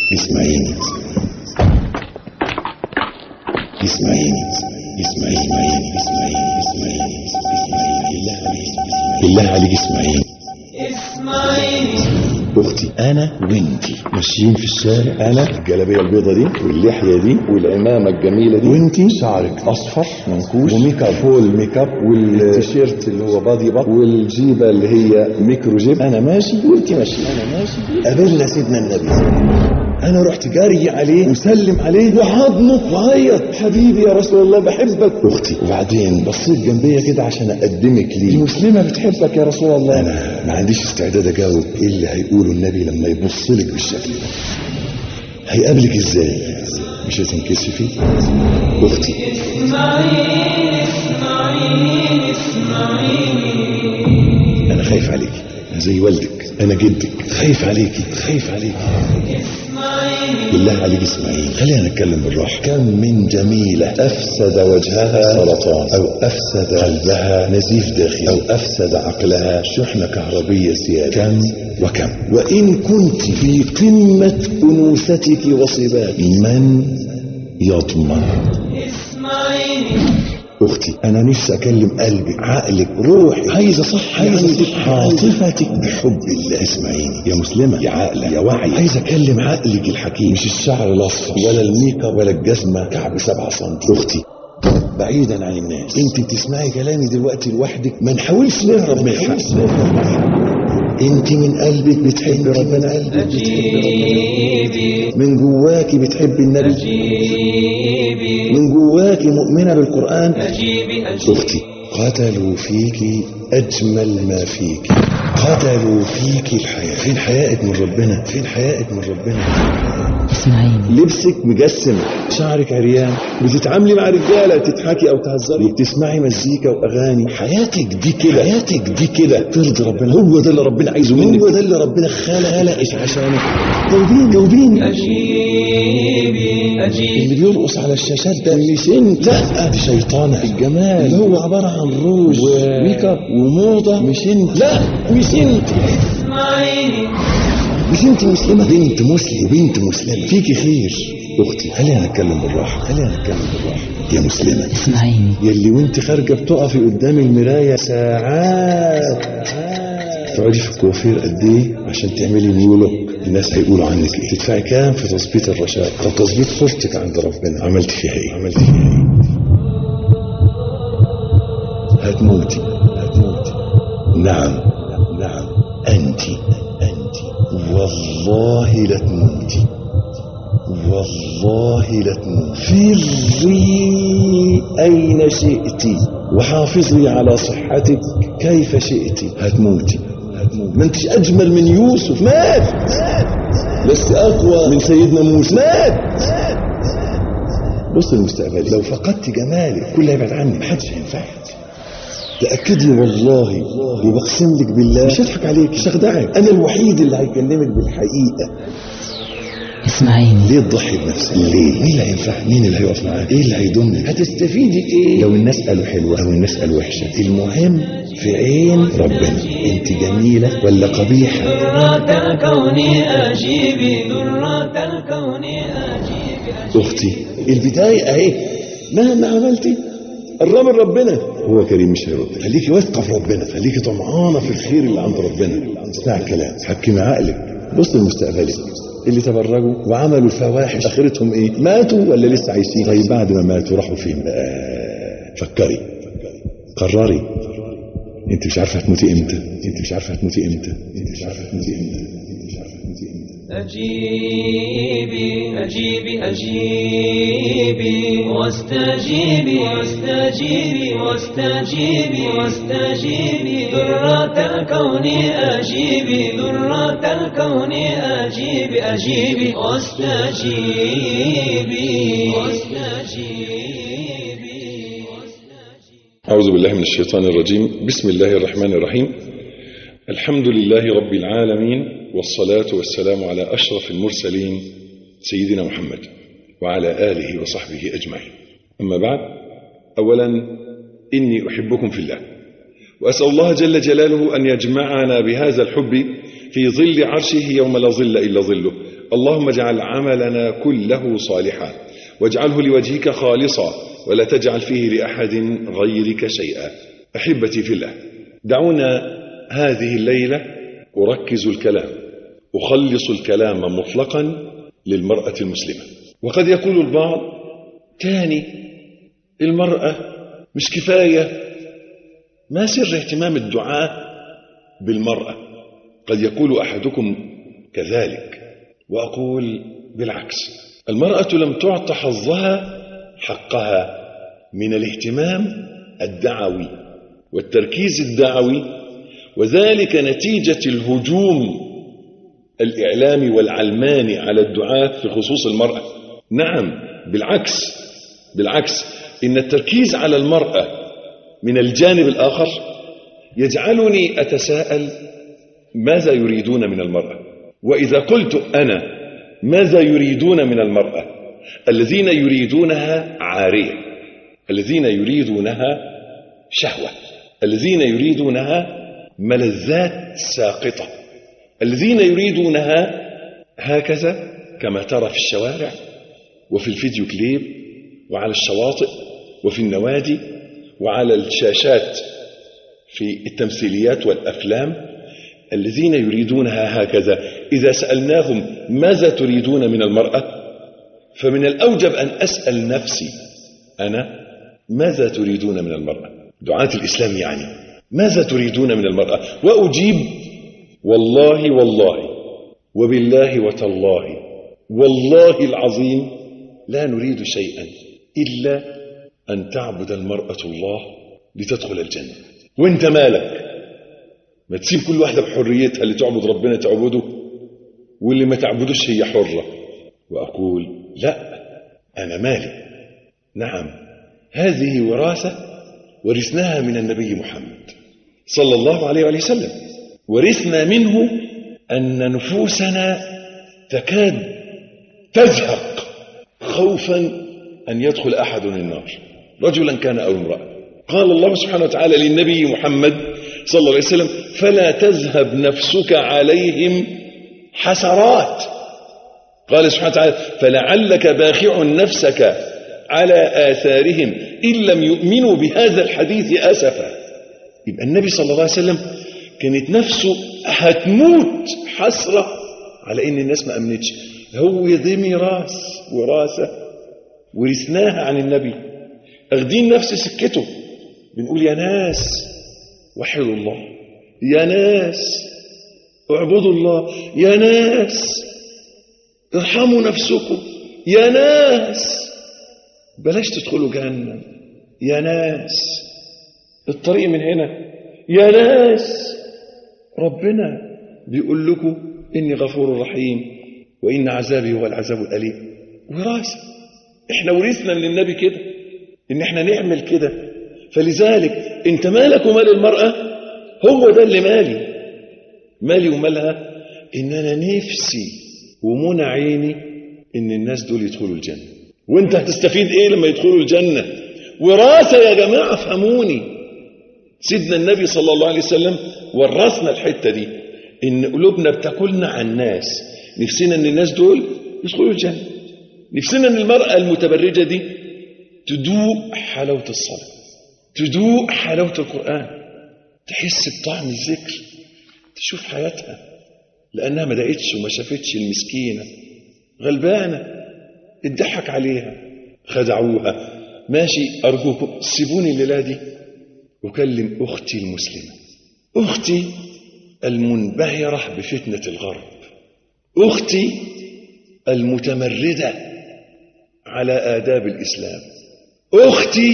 اسمعيني اسمعيني اسمعيني اسمعيني بالله عليك اسمعيني. اختي انا وانتي ماشيين في الشارع، انا الجلابيه البيضه دي واللحيه دي والعمامه الجميله دي، وانتي شعرك اصفر منكوش وميك اب فول ميك اب والتيشيرت اللي هو بادي بط والجيبه اللي هي ميكرو جيب. انا ماشي وانتي ماشي، انا ماشي قابلنا سيدنا النبي، انا رحت جاري عليه وسلم عليه وحضنه وعيط، حبيبي يا رسول الله بحبك اختي. وبعدين بصيت جنبيا كده عشان اقدمك ليه، مسلمه بتحبك يا رسول الله. انا ما عنديش استعداد اجاوب ايه اللي هيقوله النبي لما يبص لك بالشكل ده، هيقابلك ازاي؟ مش هتنكسفي اختي؟ انا خايف عليكي، انا زي والدك، انا جدك، خايف عليكي خايف عليكي. بالله عليك اسمعيني، خلينا نتكلم بالراحه. كم من جميله افسد وجهها سرطان، او افسد قلبها نزيف داخلي، او افسد عقلها شحنه كهربيه سياده. كم وكم. وان كنت في قمه انوثتك وصباتك، من يضمن؟ اختي انا نفسي اكلم قلبك عقلك روحك، عايز اصح عاطفتك بحب الله. اسمعيني يا مسلمه يا عاقله يا واعيه، عايز اكلم عقلك الحكيم، مش الشعر الاصفر ولا الميك اب ولا الجزمه كعب 7 سم. اختي بعيدا عن الناس، انت بتسمعي كلامي دلوقتي لوحدك، ما نحاولش نهرب من الحق. انت من قلبك بتحبي ربنا، قلبك بتحبي ربنا، من جواكي بتحبي النبي، من جواكي مؤمنة بالقرآن. اختي قتلوا فيكي اجمل ما فيكي، قتلوا فيكي الحياة. فين حيائك من ربنا؟ فين حيائك من ربنا؟ اسمعيني، لبسك مجسم، شعرك عريان، بتتعاملي مع رجاله تضحكي او تهزري وبتسمعي مزيكا واغاني. حياتك دي كده، حياتك دي كده ترضي ربنا؟ هو ده اللي ربنا عايزه منك، هو ده اللي ربنا خلقش عشانك. جاوبيني اللي بيرقص على الشاشات ده مش انت، لا دي شيطانه الجمال اللي هو عباره عن روج وميك اب وموضه، مش انت، لا مش انت. مش انت مسلمة، بنت مسلم، بنت مسلمة فيكي خير. اختي خلينا نتكلم بالراحة، خلينا نتكلم بالراحة يا مسلمة. اسمعيني، يلي وانت خارجة بتقفي قدام المراية ساعات، تقعدي في الكوافير قد ايه عشان تعملي نيو لوك، الناس هيقولوا عنك ايه، تدفعي كام في تظبيط الرشاق، طب تظبيط صورتك عند ربنا عملت فيها ايه؟ عملت فيها ايه؟ هتموتي هتموتي. نعم نعم انت والله لا تموتي، والله لا تموتي. فري أين شئت وحافظي على صحتك كيف شئت. هتموتي ما انتش أجمل من يوسف، مات. لست أقوى من سيدنا موسى، مات. بص المستقبل، لو فقدت جمالك كل هيبعد عنك، محدش هينفعك. تأكدي والله وبقسم لك بالله، مش هضحك عليك مش هخدعك، انا الوحيد اللي هيكلمك بالحقيقه. اسمعيني، ليه تضحي بنفسك؟ ليه؟ مين اللي هينفعك؟ مين اللي هيقف معاك؟ ايه اللي هيضمك؟ هتستفيدي ايه لو الناس قالوا حلوه او الناس قالوا وحشه؟ المهم في عين ربنا انت جميله ولا قبيحه. ذرات الكون اجيبي، ذرات الكون اجيبي. اختي البدايه اهي، مهما عملتي قربي ربنا، هو كريم مش هيرد. خليكي واثقه في ربنا، خليكي طمعانه في الخير اللي عند ربنا. اسمع الكلام، حكمي عقلك، بص لمستقبلك. اللي تبرجوا وعملوا الفواحش اخرتهم ايه؟ ماتوا ولا لسه عايشين؟ طيب بعد ما ماتوا راحوا فين بقى؟ فكري، قرري. انت مش عارفه هتموتي امتى، انت مش عارفه هتموتي امتى، انت مش عارفه هتموتي امتى. أجيبي أجيبي أجيبي واستجيبي واستجيبي واستجيبي واستجيبي. ذرات الكون أجيبي، ذرات الكون أجيبي أجيبي واستجيبي واستجيبي. أعوذ بالله من الشيطان الرجيم. بسم الله الرحمن الرحيم. الحمد لله رب العالمين، والصلاة والسلام على أشرف المرسلين سيدنا محمد وعلى آله وصحبه أجمعين. أما بعد، أولا إني أحبكم في الله، وأسأل الله جل جلاله أن يجمعنا بهذا الحب في ظل عرشه يوم لا ظل إلا ظله. اللهم اجعل عملنا كله صالحا واجعله لوجهك خالصا ولا تجعل فيه لأحد غيرك شيئا. أحبتي في الله، دعونا هذه الليلة أركز الكلام، أخلص الكلام مطلقا للمرأة المسلمة. وقد يقول البعض تاني المرأة مش كفاية، ما سر اهتمام الدعاء بالمرأة؟ قد يقول أحدكم كذلك، وأقول بالعكس، المرأة لم تعط حظها حقها من الاهتمام الدعوي والتركيز الدعوي، وذلك نتيجة الهجوم الإعلامي والعلماني على الدعاة في خصوص المرأة. نعم، بالعكس إن التركيز على المرأة من الجانب الآخر يجعلني أتساءل ماذا يريدون من المرأة؟ وإذا قلت أنا ماذا يريدون من المرأة؟ الذين يريدونها عارية، الذين يريدونها شهوة، الذين يريدونها ملذات ساقطة، الذين يريدونها هكذا كما ترى في الشوارع وفي الفيديو كليب وعلى الشواطئ وفي النوادي وعلى الشاشات في التمثيليات والأفلام. الذين يريدونها هكذا إذا سألناهم ماذا تريدون من المرأة، فمن الأوجب أن أسأل نفسي أنا ماذا تريدون من المرأة؟ دعاة الإسلام يعني ماذا تريدون من المرأة؟ وأجيب والله وبالله وتالله والله العظيم لا نريد شيئا إلا أن تعبد المرأة الله لتدخل الجنة. وانت مالك؟ ما تسيب كل واحدة بحريتها، اللي تعبد ربنا تعبده واللي ما تعبدوش هي حرة. وأقول لا، أنا مالي. نعم، هذه وراثة ورثناها من النبي محمد صلى الله عليه وسلم، ورثنا منه أن نفوسنا تكاد تزهق خوفا أن يدخل أحد النار، رجلا كان أو امرأة. قال الله سبحانه وتعالى للنبي محمد صلى الله عليه وسلم فلا تذهب نفسك عليهم حسرات. قال سبحانه وتعالى فلعلك باخع نفسك على آثارهم إن لم يؤمنوا بهذا الحديث أسفا. يبقى النبي صلى الله عليه وسلم كانت نفسه هتموت حسرة على إن الناس ما أمنتش. هو دي ميراث وراثة ورثناها عن النبي، أخدين نفس سكته. بنقول يا ناس وحدوا الله، يا ناس اعبدوا الله، يا ناس ارحموا نفسكم، يا ناس بلاش تدخلوا جهنم، يا ناس الطريق من هنا، يا ناس ربنا بيقول لكم إني غفور رحيم وإن عذابي هو العذاب الأليم. وراثة، إحنا ورثنا من النبي كده إن إحنا نعمل كده. فلذلك أنت مالك ومال المرأة؟ هو ده اللي مالي ومالها. إن أنا نفسي ومنى عيني إن الناس دول يدخلوا الجنة. وإنت هتستفيد إيه لما يدخلوا الجنة؟ وراثة يا جماعة، فهموني. سيدنا النبي صلى الله عليه وسلم ورثنا الحتة دي، إن قلوبنا بتاكلنا عن الناس. نفسنا إن الناس دول يدخلوا الجنة، نفسنا إن المرأة المتبرجة دي تدوق حلاوة الصلاة، تدوق حلاوة القرآن، تحس بطعم الذكر، تشوف حياتها، لأنها ما دقتش وما شافتش. المسكينة غلبانة اتضحك عليها، خدعوها. ماشي، أرجوكم سيبوني الليلة دي أكلم أختي المسلمة، أختي المنبهرة بفتنة الغرب، أختي المتمردة على آداب الإسلام، أختي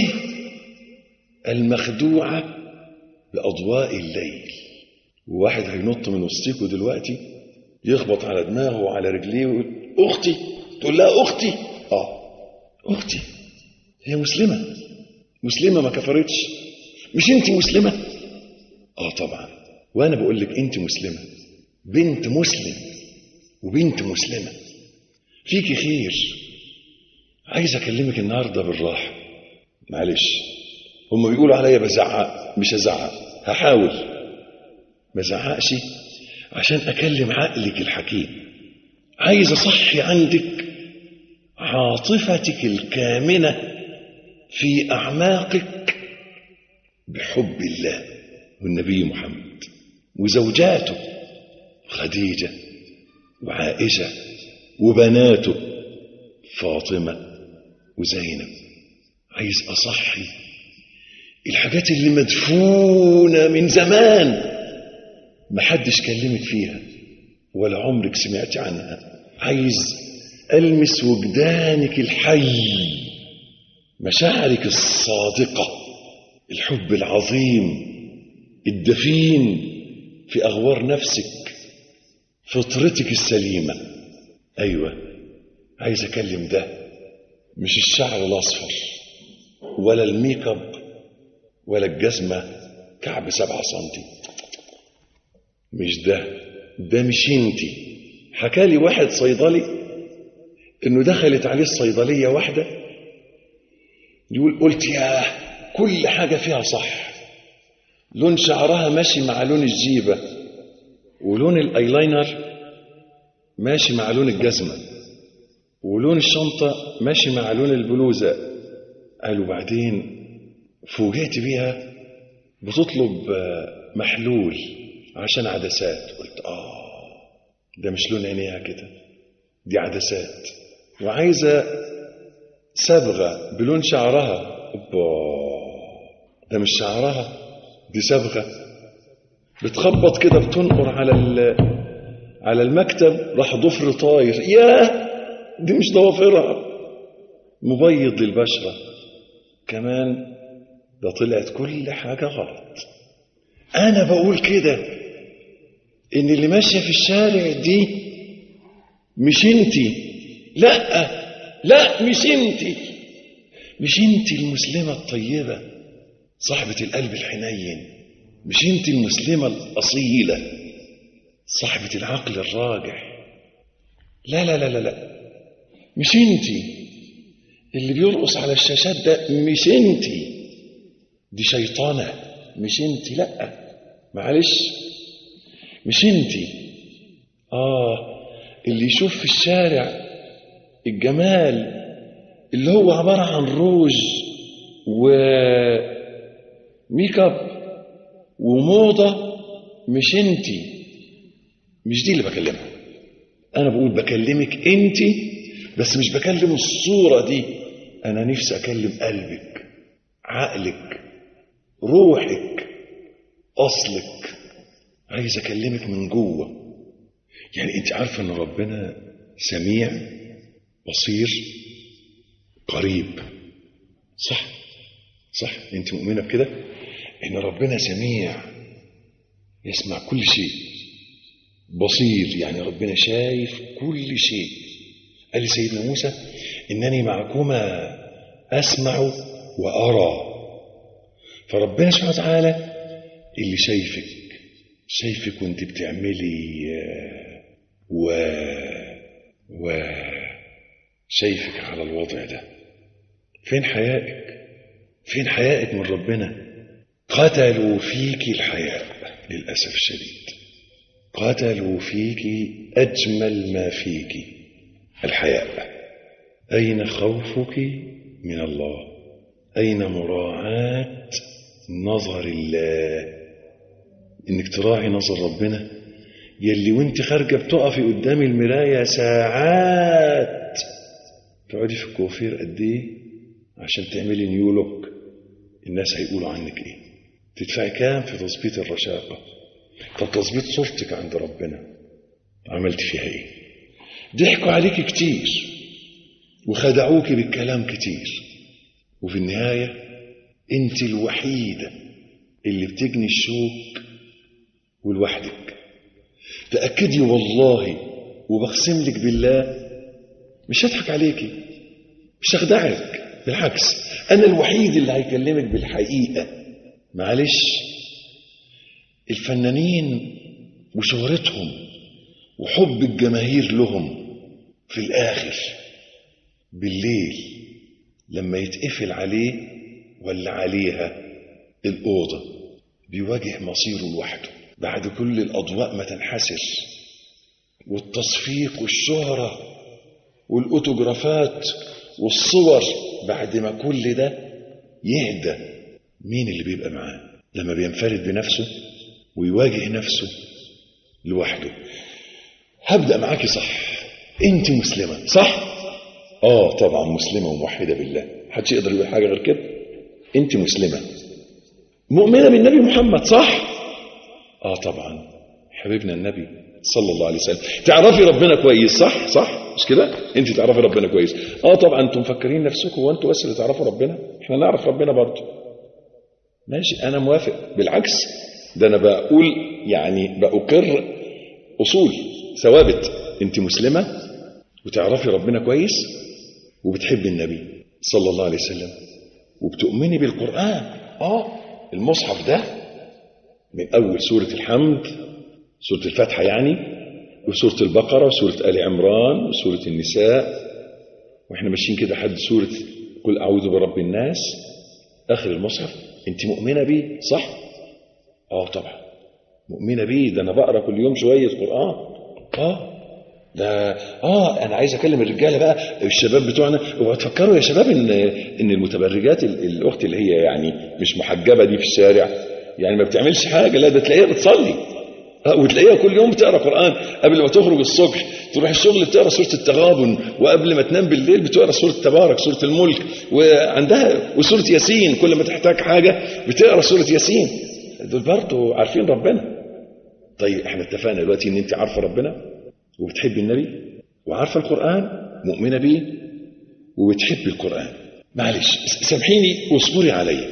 المخدوعة بأضواء الليل. وواحد هينط من وسطيكوا دلوقتي يخبط على دماغه وعلى رجليه ويقول أختي، تقول لها أختي؟ أختي هي مسلمة ما كفرتش. مش أنت مسلمة؟ طبعا. وأنا بقول لك أنت مسلمة، بنت مسلم وبنت مسلمة، فيكي خير. عايز أكلمك النهاردة بالراحة، معلش. هم بيقولوا عليا بزعق، مش هزعق، هحاول ما زعقش عشان أكلم عقلك الحكيم، عايز أصحي عندك عاطفتك الكامنة في أعماقك بحب الله والنبي محمد وزوجاته خديجة وعائشة وبناته فاطمة وزينب. عايز أصحي الحاجات اللي مدفونة من زمان محدش كلمك فيها ولا عمرك سمعت عنها. عايز ألمس وجدانك الحي، مشاعرك الصادقة، الحب العظيم الدفين في أغوار نفسك، فطرتك السليمة. أيوة، عايز أكلم ده، مش الشعر الأصفر ولا الميك اب ولا الجزمة كعب 7 سنتي، مش ده مش انتي. حكالي واحد صيدلي انه دخلت عليه الصيدلية واحدة يقول قلت يا كل حاجة فيها صح، لون شعرها ماشي مع لون الجيبة، ولون الايلاينر ماشي مع لون الجزمة، ولون الشنطة ماشي مع لون البلوزة. قالوا بعدين فوجئت بيها بتطلب محلول عشان عدسات. قلت ده مش لون عينيها كده، دي عدسات. وعايزة صبغة بلون شعرها، ده مش شعرها، دي صبغة. بتخبط كده بتنقر على المكتب، راح ضفر طاير، ياه دي مش ضوافرها. مبيض للبشرة كمان، ده طلعت كل حاجة غلط. أنا بقول كده إن اللي ماشية في الشارع دي مش انتي، لا مش انتي، مش انتي المسلمة الطيبة صاحبة القلب الحنين، مش انتي المسلمة الأصيلة صاحبة العقل الراجح. لا مش انتي اللي بيرقص على الشاشات ده، مش انتي، دي شيطانة، مش انتي، لا معلش مش انتي. اللي يشوف في الشارع الجمال اللي هو عبارة عن روج وميك اب وموضة، مش انتي، مش دي اللي بكلمها. انا بكلمك انتي، بس مش بكلم الصورة دي. انا نفسي اكلم قلبك، عقلك، روحك، اصلك. عايز اكلمك من جوه. يعني انت عارفة ان ربنا سميع بصير قريب، صح انت مؤمنة بكده ان ربنا سميع يسمع كل شيء، بصير يعني ربنا شايف كل شيء. قال لسيدنا موسى انني معكما اسمع وارى. فربنا سبحانه وتعالى اللي شايفك وانت بتعملي شايفك على الوضع ده. فين حيائك من ربنا؟ قتلوا فيك الحياء للأسف الشديد، قتلوا فيك أجمل ما فيك الحياء. أين خوفك من الله؟ أين مراعاة نظر الله؟ إنك تراعي نظر ربنا. يلي وانت خارجة بتقفي قدام المراية ساعات، تقعدي في الكوافير قد ايه عشان تعملي نيو لوك، الناس هيقولوا عنك ايه؟ تدفعي كام في تظبيط الرشاقة؟ طب تظبيط صورتك عند ربنا عملت فيها ايه؟ ضحكوا عليك كتير وخدعوك بالكلام كتير، وفي النهاية انت الوحيدة اللي بتجني الشوك ولوحدك. تأكدي والله وبقسم لك بالله مش هضحك عليكي، مش هخدعك، بالعكس أنا الوحيد اللي هيكلمك بالحقيقة. معلش، الفنانين وشهرتهم وحب الجماهير لهم في الآخر بالليل لما يتقفل عليه ولا عليها الأوضة بيواجه مصيره لوحده بعد كل الأضواء ما تنحسر. والتصفيق والشهرة والأوتوغرافات والصور، بعد ما كل ده يهدى، مين اللي بيبقى معاه لما بينفرد بنفسه ويواجه نفسه لوحده؟ هبدأ معاكي. صح، انت مسلمة صح؟ طبعا مسلمة وموحدة بالله، محدش يقدر يقول حاجة غير كده. انت مسلمة مؤمنة بالنبي محمد صح؟ طبعا حبيبنا النبي صلى الله عليه وسلم. تعرفي ربنا كويس صح؟ صح مش كده؟ انت تعرفي ربنا كويس. طبعا انتم مفكرين نفسكم وانتم بس اللي تعرفوا ربنا، احنا نعرف ربنا برضه. ماشي، انا موافق، بالعكس ده انا بقول يعني بأقر اصول ثوابت. انت مسلمة وتعرفي ربنا كويس وبتحبي النبي صلى الله عليه وسلم وبتؤمني بالقرآن. المصحف ده من اول سورة الحمد، سورة الفاتحة يعني، وسورة البقرة وسورة آل عمران وسورة النساء، واحنا ماشيين كده حد سورة قل أعوذ برب الناس، آخر المصحف. انت مؤمنة بيه صح؟ طبعا مؤمنة بيه، ده انا بقرأ كل يوم شوية قرآن. ده انا عايز اكلم الرجاله بقى، الشباب بتوعنا، وتفكروا يا شباب ان المتبرجات، الاخت اللي هي يعني مش محجبه دي في الشارع، يعني ما بتعملش حاجه، لا ده تلاقيها بتصلي، وتلاقيها كل يوم بتقرا قرآن. قبل ما تخرج الصبح تروح الشغل بتقرا سورة التغابن، وقبل ما تنام بالليل بتقرا سورة تبارك، سورة الملك، وعندها وسورة ياسين، كل ما تحتاج حاجة بتقرا سورة ياسين. دول برضه عارفين ربنا. طيب احنا اتفقنا دلوقتي ان انت عارفة ربنا وبتحبي النبي وعارفة القرآن، مؤمنة بيه وبتحبي القرآن. معلش سامحيني واصبري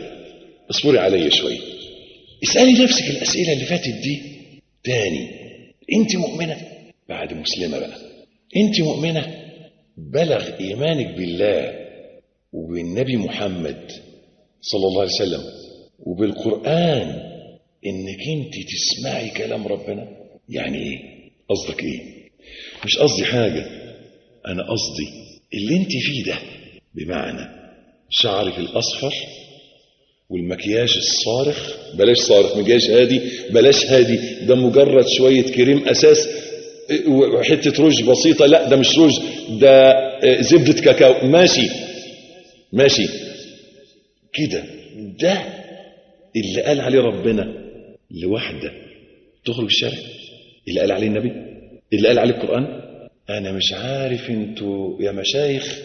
عليا شوية. اسألي نفسك الأسئلة اللي فاتت دي تاني. انت مؤمنة بعد مسلمة بقى، انت مؤمنة بلغ ايمانك بالله وبالنبي محمد صلى الله عليه وسلم وبالقرآن انك انت تسمعي كلام ربنا؟ يعني ايه؟ قصدك ايه؟ مش قصدي حاجة، انا قصدي اللي انت فيه ده، بمعنى شعرك الاصفر والمكياج الصارخ، بلاش صارخ، مكياج هادي، بلاش هادي، ده مجرد شوية كريم أساس وحتة روج بسيطة، لا ده مش روج، ده زبدة كاكاو، ماشي كده. ده اللي قال عليه ربنا لوحده تخرج الشارع، اللي قال عليه النبي، اللي قال عليه القرآن. أنا مش عارف انتوا يا مشايخ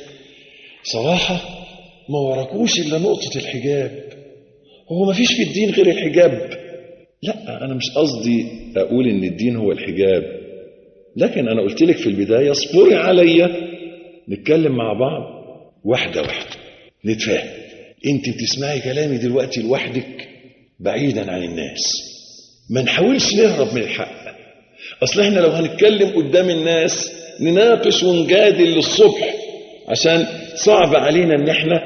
صراحة ما وراكوش إلا نقطة الحجاب. هو ما فيش في الدين غير الحجاب؟ لا، أنا مش قصدي أقول إن الدين هو الحجاب، لكن أنا قلت لك في البداية اصبري عليا، نتكلم مع بعض واحدة نتفاهم. أنت بتسمعي كلامي دلوقتي لوحدك بعيدا عن الناس، ما نحاولش نهرب من الحق. أصل إحنا لو هنتكلم قدام الناس نناقش ونجادل للصبح، عشان صعب علينا إن إحنا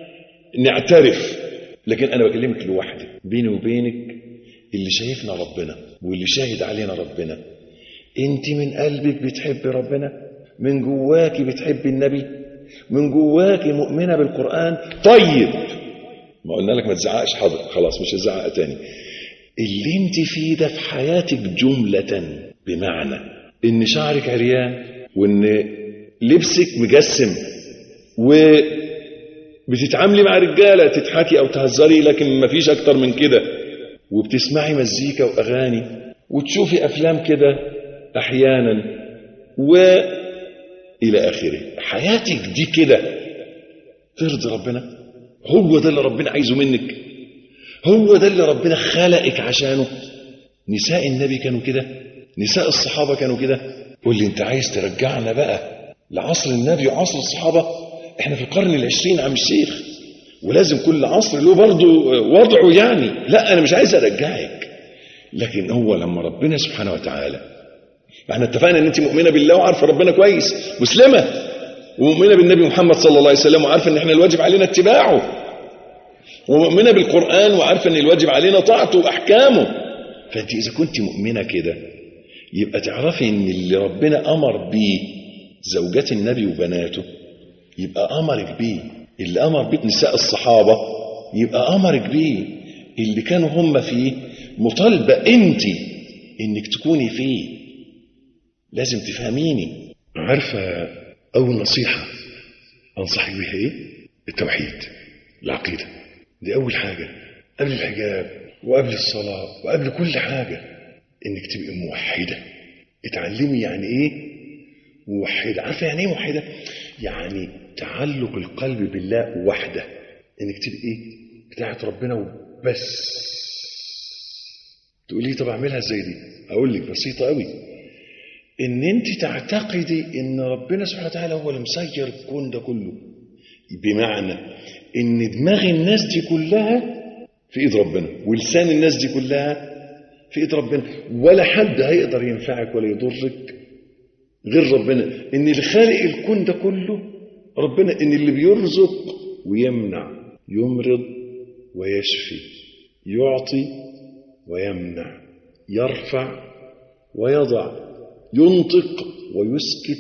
نعترف. لكن أنا بكلمك لوحدك، بيني وبينك اللي شايفنا ربنا واللي شاهد علينا ربنا. انت من قلبك بتحب ربنا، من جواك بتحب النبي، من جواك مؤمنة بالقرآن. طيب ما قلنا لك ما تزعقش، حاضر خلاص مش هزعق تاني. اللي انت فيه ده في حياتك جملة، بمعنى ان شعرك عريان وان لبسك مجسم وبتتعاملي مع رجالة تضحكي او تهزري، لكن ما فيش اكتر من كده، وبتسمعي مزيكا واغاني وتشوفي افلام كده احيانا والى اخره. حياتك دي كده ترضي ربنا؟ هو ده اللي ربنا عايزه منك؟ هو ده اللي ربنا خلقك عشانه؟ نساء النبي كانوا كده، نساء الصحابة كانوا كده. قول لي انت عايز ترجعنا بقى لعصر النبي وعصر الصحابة؟ احنا في القرن العشرين عم الشيخ، ولازم كل عصر له برضه وضعه يعني. لا انا مش عايز ارجعك، لكن هو لما ربنا سبحانه وتعالى، احنا اتفقنا ان انت مؤمنة بالله وعارفة ربنا كويس، مسلمة ومؤمنة بالنبي محمد صلى الله عليه وسلم وعارفة ان احنا الواجب علينا اتباعه، ومؤمنة بالقرآن وعارفة ان الواجب علينا طاعته واحكامه. فانت اذا كنت مؤمنة كده يبقى تعرفي ان اللي ربنا امر بيه زوجات النبي وبناته يبقى امرك بيه، اللي امر بيه نساء الصحابة يبقى امرك بيه، اللي كانوا هم فيه مطالبة انت انك تكوني فيه. لازم تفهميني. عارفة أول نصيحة أنصحك بها إيه؟ التوحيد، العقيدة. دي أول حاجة قبل الحجاب وقبل الصلاة وقبل كل حاجة، إنك تبقي موحدة. اتعلمي يعني إيه موحدة. عارفة يعني إيه موحدة؟ يعني تعلق القلب بالله وحده، إنك تبقي إيه بتاعت ربنا وبس. تقولي طب أعملها إزاي دي؟ أقول لك بسيطة قوي. إن أنت تعتقدي إن ربنا سبحانه وتعالى هو اللي مسير الكون ده كله، بمعنى إن دماغ الناس دي كلها في إيد ربنا، ولسان الناس دي كلها في إيد ربنا، ولا حد هيقدر ينفعك ولا يضرك غير ربنا. إن اللي خالق الكون ده كله ربنا، إن اللي بيرزق ويمنع، يمرض ويشفي، يعطي ويمنع، يرفع ويضع، ينطق ويسكت،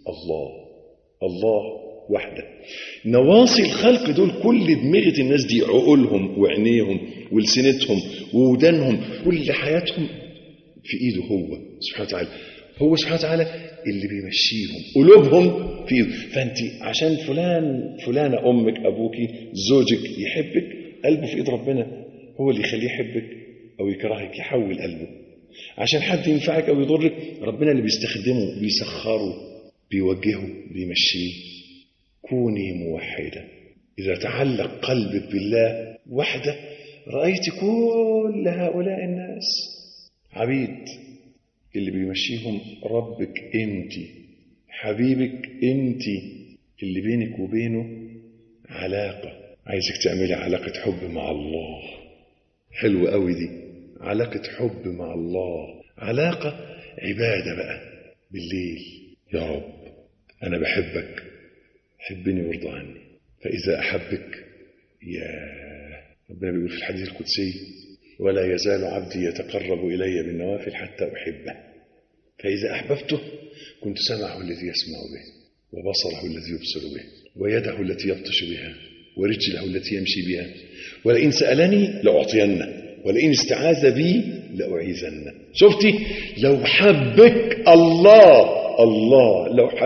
الله وحده. نواصي الخلق دول كل دماغة الناس دي، عقولهم وعينيهم ولسنتهم وودانهم، كل حياتهم في ايده هو سبحانه وتعالى. هو سبحانه وتعالى اللي بيمشيهم، قلوبهم في ايده. فانت عشان فلانة امك ابوكي زوجك يحبك، قلبه في ايد ربنا، هو اللي يخليه يحبك او يكرهك، يحول قلبه. عشان حد ينفعك او يضرك، ربنا اللي بيستخدمه، بيسخره، بيوجهه، بيمشيه. كوني موحدة. إذا تعلق قلبك بالله وحده، رأيت كل هؤلاء الناس عبيد، اللي بيمشيهم ربك انت، حبيبك انت، اللي بينك وبينه علاقة. عايزك تعملي علاقة حب مع الله. حلوة قوي دي، علاقة حب مع الله، علاقة عبادة بقى. بالليل يا رب أنا بحبك، حبني وارضى عني. فإذا أحبك، يا ربنا بيقول في الحديث القدسي: ولا يزال عبدي يتقرب إلي بالنوافل حتى أحبه، فإذا أحببته كنت سمعه الذي يسمع به، وبصره الذي يبصر به، ويده التي يبطش بها، ورجله التي يمشي بها، ولئن سألني لأعطينه، ولئن استعاذ بي لأعيذنه. شفتي؟ لو حبك الله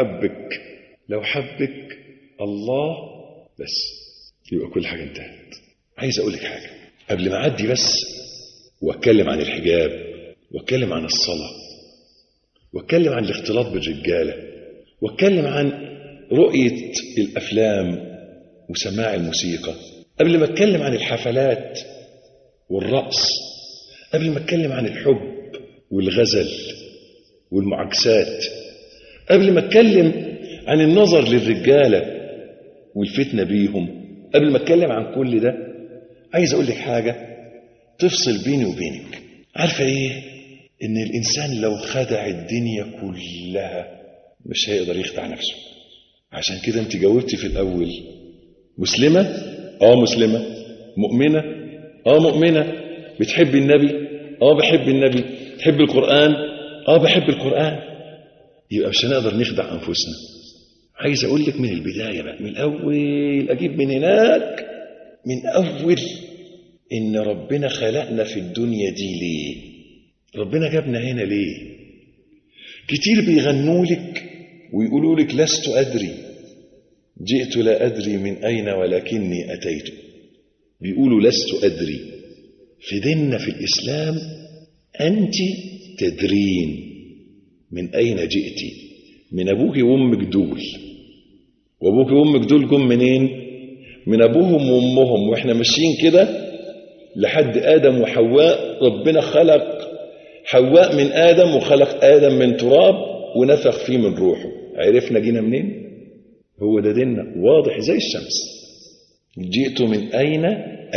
لو حبك الله بس، يبقى كل حاجة انتهت. عايز أقول لك حاجة قبل ما أعدي بس وأتكلم عن الحجاب، وأتكلم عن الصلاة، وأتكلم عن الاختلاط بالرجالة، وأتكلم عن رؤية الأفلام وسماع الموسيقى، قبل ما أتكلم عن الحفلات والرقص، قبل ما أتكلم عن الحب والغزل والمعاكسات، قبل ما أتكلم عن النظر للرجالة والفتنة بيهم، قبل ما أتكلم عن كل ده، عايز أقول لك حاجة تفصل بيني وبينك. عارفة إيه؟ إن الإنسان لو خدع الدنيا كلها مش هيقدر يخدع نفسه. عشان كده أنت جاوبتي في الأول مسلمة؟ مسلمة. مؤمنة؟ مؤمنة. بتحب النبي؟ بحب النبي. تحب القرآن؟ بحب القرآن. يبقى مش هنقدر نخدع أنفسنا. عايز أقول لك من البداية بقى، من الأول، أجيب من هناك، من أول، إن ربنا خلقنا في الدنيا دي ليه؟ ربنا جابنا هنا ليه؟ كتير بيغنوا لك ويقولوا لك لست أدري، جئت لا أدري من أين ولكني أتيت. بيقولوا لست أدري. في ديننا في الإسلام أنت تدرين من أين جئتي، من أبوك وأمك دول. وأبوك وأمك دول جم منين؟ من أبوهم وأمهم. وإحنا ماشيين كده لحد آدم وحواء. ربنا خلق حواء من آدم، وخلق آدم من تراب، ونفخ فيه من روحه. عرفنا جينا منين؟ هو ده ديننا واضح زي الشمس. جئت من أين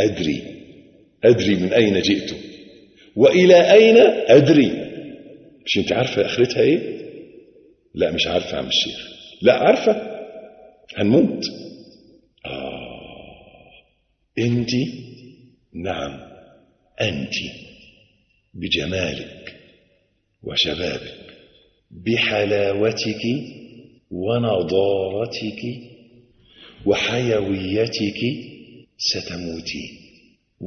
أدري من أين جئت، وإلى أين أدري. مش أنت عارفة آخرتها إيه؟ لا مش عارفة يا عم الشيخ. لا عارفة، هنموت. أنت، نعم أنت، بجمالك وشبابك، بحلاوتك ونضارتك وحيويتك ستموتي.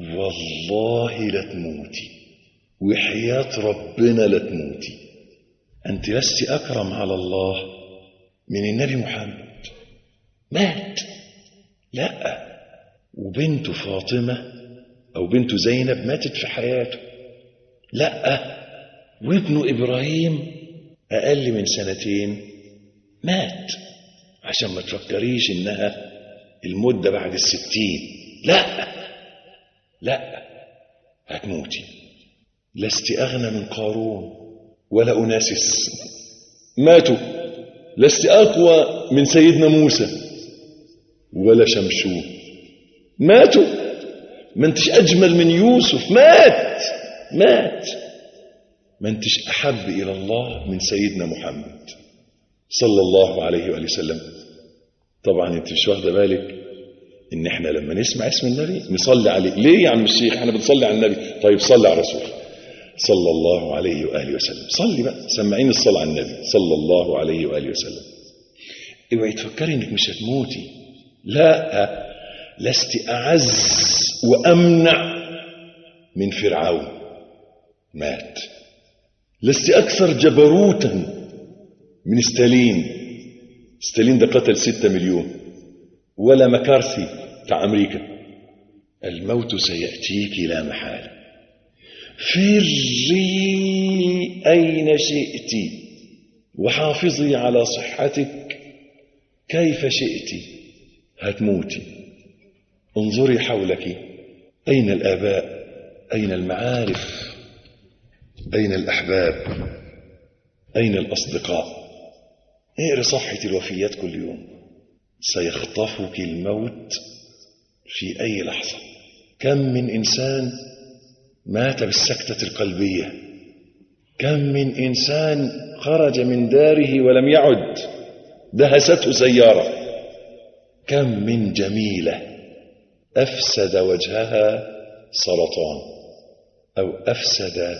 والله لا تموتي، وحياة ربنا لا تموتي. أنت لست أكرم على الله من النبي محمد، مات. لا، وبنته فاطمة أو بنته زينب ماتت في حياته. لا، وابنه إبراهيم أقل من 2 مات. عشان ما تفكريش إنها المدة بعد 60. لا لا، هتموتي. لست أغنى من قارون ولا أناسس، ماتوا. لست أقوى من سيدنا موسى ولا شمشون، ماتوا. ما انتش أجمل من يوسف، مات. ما انتش أحب إلى الله من سيدنا محمد صلى الله عليه وآله وسلم. طبعا انت مش واخده بالك ان احنا لما نسمع اسم النبي نصلي عليه. ليه يا عم الشيخ احنا بنصلي على النبي؟ طيب صلي على الرسول صلى الله عليه وآله وسلم. صلي بقى، سمعين الصلاة على النبي صلى الله عليه وآله وسلم. اوعي تفكري انك مش هتموتي. لا، لست أعز وأمنع من فرعون، مات. لست أكثر جبروتا من ستالين ده قتل 6 مليون. ولا مكارثي بتاع أمريكا. الموت سيأتيك لا محالة. فري أين شئت وحافظي على صحتك كيف شئت، هتموتي. انظري حولك، أين الآباء؟ أين المعارف؟ أين الأحباب؟ أين الأصدقاء؟ اقري صفحة الوفيات كل يوم. سيخطفك الموت في أي لحظة. كم من إنسان مات بالسكتة القلبية، كم من إنسان خرج من داره ولم يعد، دهسته سيارة. كم من جميلة أفسد وجهها سرطان، أو أفسد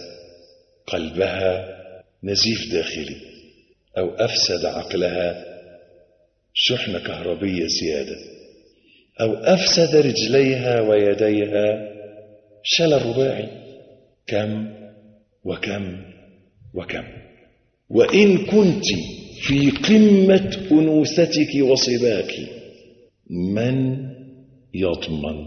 قلبها نزيف داخلي، أو أفسد عقلها شحنة كهربية زيادة، أو أفسد رجليها ويديها شلل رباعي. كم وكم وكم. وإن كنت في قمة أنوثتك وصباك، من يضمن؟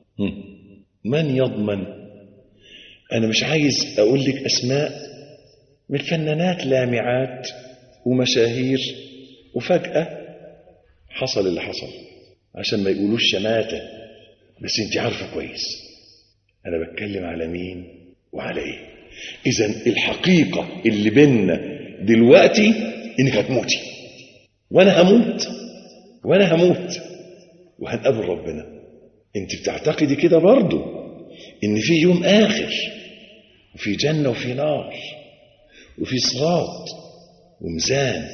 من يضمن؟ أنا مش عايز أقول لك أسماء من فنانات لامعات ومشاهير وفجأة حصل اللي حصل عشان ما يقولوش شماتة، بس انت عارفة كويس أنا بتكلم على مين وعلى إيه. إذن الحقيقة اللي بيننا دلوقتي إنك هتموتي، وأنا هموت وهنقابل ربنا. انت بتعتقدي كده برضو إن في يوم آخر، وفي جنة وفي نار، وفي صراط وميزان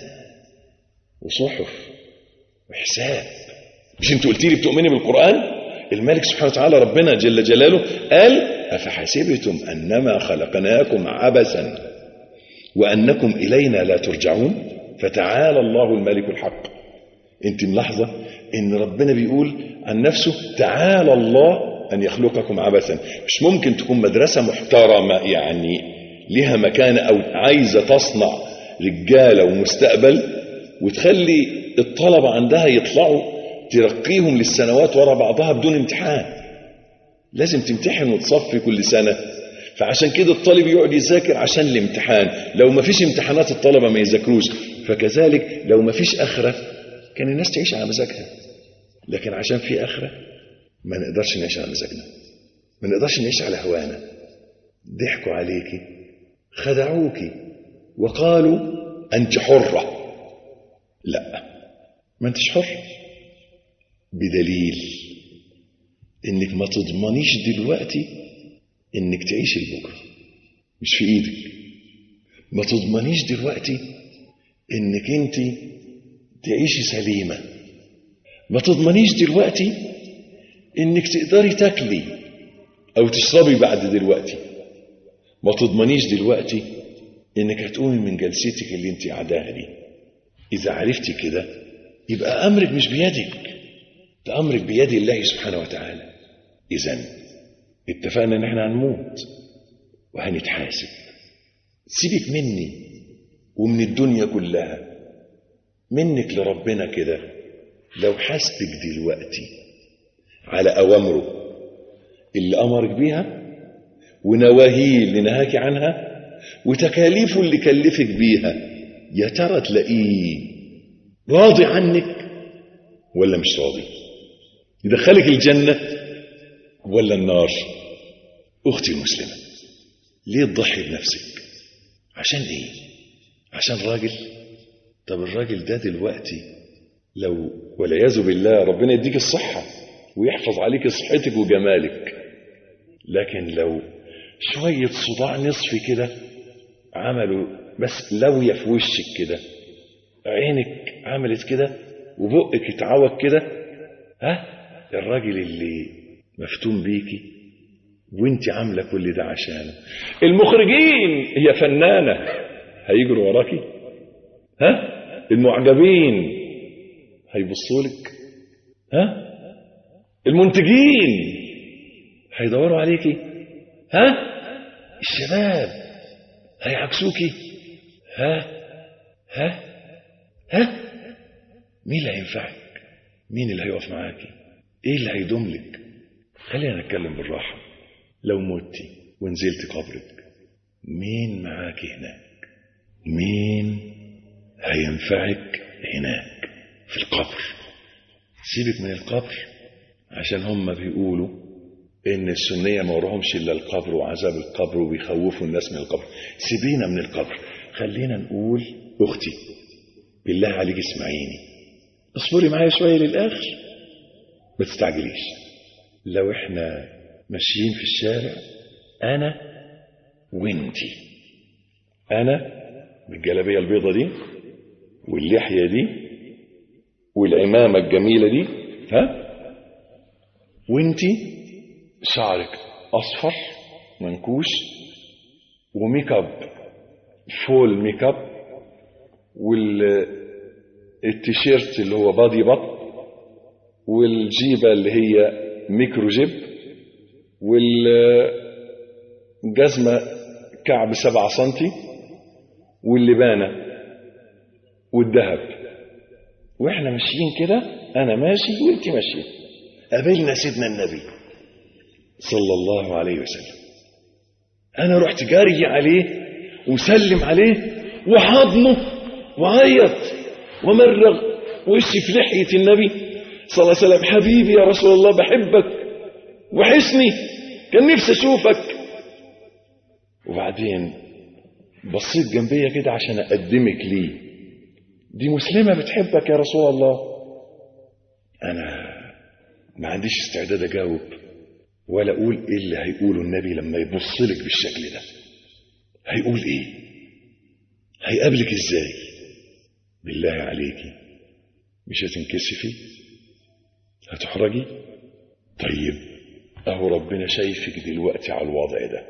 وصحف وحساب. مش انت قلتي لي بتؤمني بالقرآن؟ الملك سبحانه وتعالى ربنا جل جلاله قال: أفحسبتم أنما خلقناكم عبثا وأنكم إلينا لا ترجعون فتعالى الله الملك الحق. انت ملاحظة ان ربنا بيقول عن نفسه تعالى الله أن يخلقكم عبثا. مش ممكن تكون مدرسة محترمة يعني لها مكانة أو عايزة تصنع رجالة ومستقبل وتخلي الطلبة عندها يطلعوا ترقيهم للسنوات وراء بعضها بدون امتحان. لازم تمتحن وتصفي كل سنة. فعشان كده الطالب يقعد يذاكر عشان الامتحان. لو ما فيش امتحانات الطلبة ما يذاكروش. فكذلك لو ما فيش آخرة كان الناس تعيش على مزاجها، لكن عشان في آخرة ما نقدرش نعيش على مزاجنا، ما نقدرش نعيش على هوانا. ضحكوا عليكي، خدعوكي، وقالوا أنت حرة. لا، ما أنتش حرة، بدليل إنك ما تضمنيش دلوقتي إنك تعيش بكرة، مش في إيدك. ما تضمنيش دلوقتي إنك أنت تعيشي سليمة. ما تضمنيش دلوقتي إنك تقدري تاكلي أو تشربي بعد دلوقتي. ما تضمنيش دلوقتي إنك هتقومي من جلستك اللي أنت قاعداها دي. إذا عرفتي كده يبقى أمرك مش بيدك، ده أمرك بيد الله سبحانه وتعالى. إذن اتفقنا إن احنا هنموت وهنتحاسب. سيبك مني ومن الدنيا كلها منك لربنا كده، لو حاسبك دلوقتي على أوامره اللي أمرك بيها ونواهيه اللي نهاك عنها وتكاليفه اللي كلفك بيها، يا ترى تلاقيه راضي عنك ولا مش راضي؟ يدخلك الجنة ولا النار؟ أختي المسلمة، ليه تضحي بنفسك؟ عشان إيه؟ عشان راجل؟ طب الراجل ده دلوقتي لو والعياذ بالله ربنا يديك الصحة ويحفظ عليك صحتك وجمالك، لكن لو شوية صداع نصفي كده عملوا بس لوية في وشك كده، عينك عملت كده وبقك اتعوج كده، ها؟ الراجل اللي مفتون بيكي وانت عاملة كل ده عشانه، المخرجين هي فنانة هيجروا وراكي، ها؟ المعجبين هيبصولك، ها؟ المنتجين هيدوروا عليكي، ها؟ الشباب هيعكسوكي، ها؟ مين اللي هينفعك؟ مين اللي هيقف معاكي؟ ايه اللي هيدوملك؟ خلينا نتكلم بالراحة. لو متي ونزلت قبرك مين معاكي هناك؟ مين هينفعك هناك في القبر؟ سيبك من القبر عشان هم بيقولوا ان السنية ما وراهمش الا القبر وعذاب القبر وبيخوفوا الناس من القبر. سيبينا من القبر، خلينا نقول اختي بالله عليك اسمعيني، اصبري معايا شوية للاخر، ما تستعجليش. لو احنا ماشيين في الشارع انا وانتي، انا بالجلابية البيضة دي واللحية دي والعمامة الجميلة دي، ها؟ وانتي شعرك اصفر منكوش وميك اب فول ميك اب والتيشيرت اللي هو بادي بط والجيبة اللي هي ميكرو جيب والجزمة كعب 7 سنتي واللبانة والذهب، واحنا ماشيين كده، انا ماشي وانت ماشيه، قابلنا سيدنا النبي صلى الله عليه وسلم، انا رحت جاري عليه وسلم عليه وحضنه وعيط ومرغ وشي في لحية النبي صلى الله عليه وسلم، حبيبي يا رسول الله بحبك وحشني، كان نفسي اشوفك. وبعدين بصيت جنبية كده عشان اقدمك ليه، دي مسلمة بتحبك يا رسول الله. انا ما عنديش استعداد اجاوب ولا اقول ايه اللي هيقوله النبي لما يبصلك بالشكل ده. هيقول ايه؟ هيقابلك ازاي؟ بالله عليكي مش هتنكسفي؟ هتحرجي؟ طيب اهو ربنا شايفك دلوقتي على الوضع ده،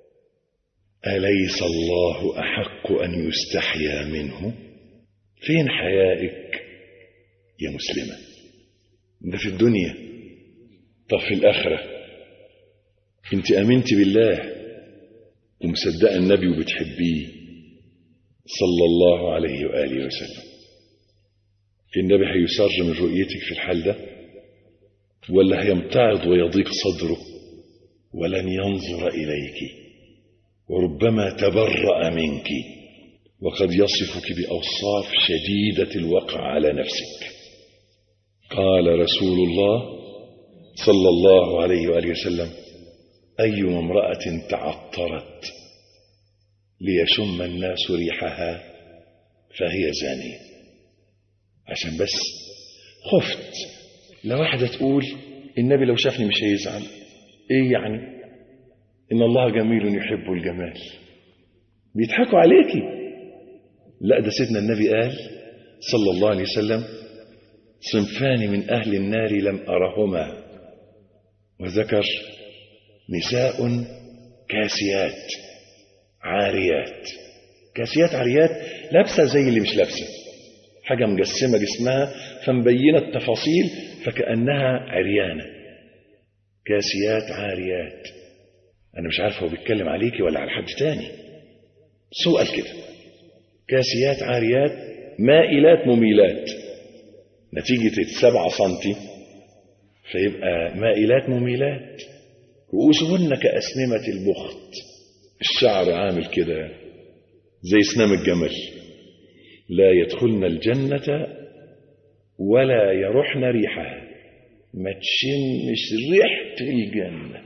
أليس الله أحق أن يستحيا منه؟ فين حيائك يا مسلمة؟ ده في الدنيا، طب في الآخرة انت أمنت بالله ومصدقة النبي وبتحبيه صلى الله عليه وآله وسلم، النبي هيسر من رؤيتك في الحال ده ولا هيمتعض ويضيق صدره ولن ينظر إليك وربما تبرأ منك وقد يصفك بأوصاف شديدة الوقع على نفسك؟ قال رسول الله صلى الله عليه وآله وسلم: أي امرأة تعطرت ليشم الناس ريحها فهي زانية. عشان بس خفت لو واحدة تقول النبي لو شافني مش هيزعل، ايه يعني؟ إن الله جميل يحب الجمال، بيضحكوا عليكي. لا، ده سيدنا النبي قال صلى الله عليه وسلم: صنفان من أهل النار لم أرهما، وذكر نساء كاسيات عاريات. كاسيات عاريات، لابسة زي اللي مش لابسة، حاجة مجسمة جسمها فمبينة التفاصيل فكأنها عريانة. كاسيات عاريات. أنا مش عارف هو بيتكلم عليكي ولا على حد تاني، سؤال كده. كاسيات عاريات مائلات مميلات، نتيجة 7 سنتي فيبقى مائلات مميلات. رؤوسهن كأسنمة البخت، الشعر عامل كده زي سنام الجمل. لا يدخلن الجنة ولا يرحن ريحها، ما تشمش ريحة الجنة.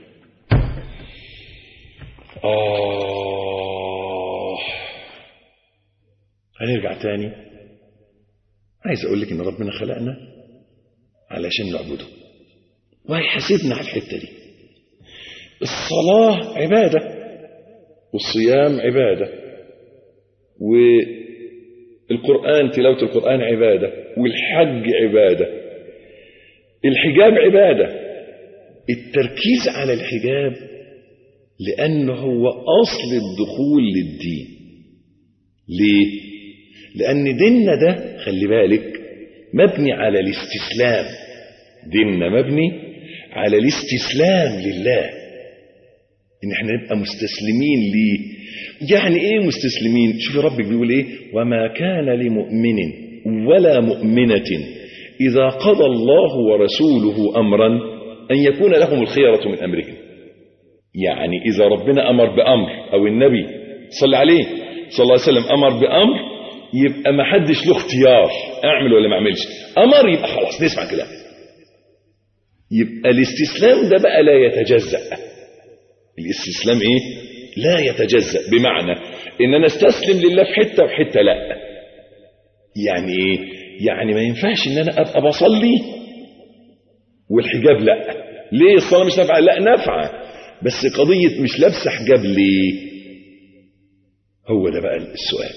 هنرجع تاني. عايز اقول لك ان ربنا خلقنا علشان نعبده، وهيحاسبنا على الحتة دي. الصلاة عبادة، والصيام عبادة، والقرآن تلاوة القرآن عبادة، والحج عبادة، الحجاب عبادة. التركيز على الحجاب لأنه هو أصل الدخول للدين. ليه؟ لأن ديننا ده خلي بالك مبني على الاستسلام. ديننا مبني على الاستسلام لله، إن احنا نبقى مستسلمين ليه. يعني ايه مستسلمين؟ شوفي ربك بيقول ايه: وما كان لمؤمن ولا مؤمنة إذا قضى الله ورسوله أمرا أن يكون لهم الخيرة من أمرهم. يعني إذا ربنا أمر بأمر، أو النبي صلى عليه صلى الله عليه وسلم أمر بأمر، يبقى ما حدش له اختيار أعمل ولا ما أعملش. أمر يبقى خلاص نسمع كلام. يبقى الاستسلام ده بقى لا يتجزأ. الاستسلام ايه؟ لا يتجزأ، بمعنى ان انا استسلم لله في حتة وحتة لا. يعني ايه؟ يعني ما ينفعش ان انا ابقى بصلي والحجاب لا. ليه الصلاة مش نافعة؟ لا نافعة، بس قضية مش لابسة حجاب ليه؟ هو ده بقى السؤال.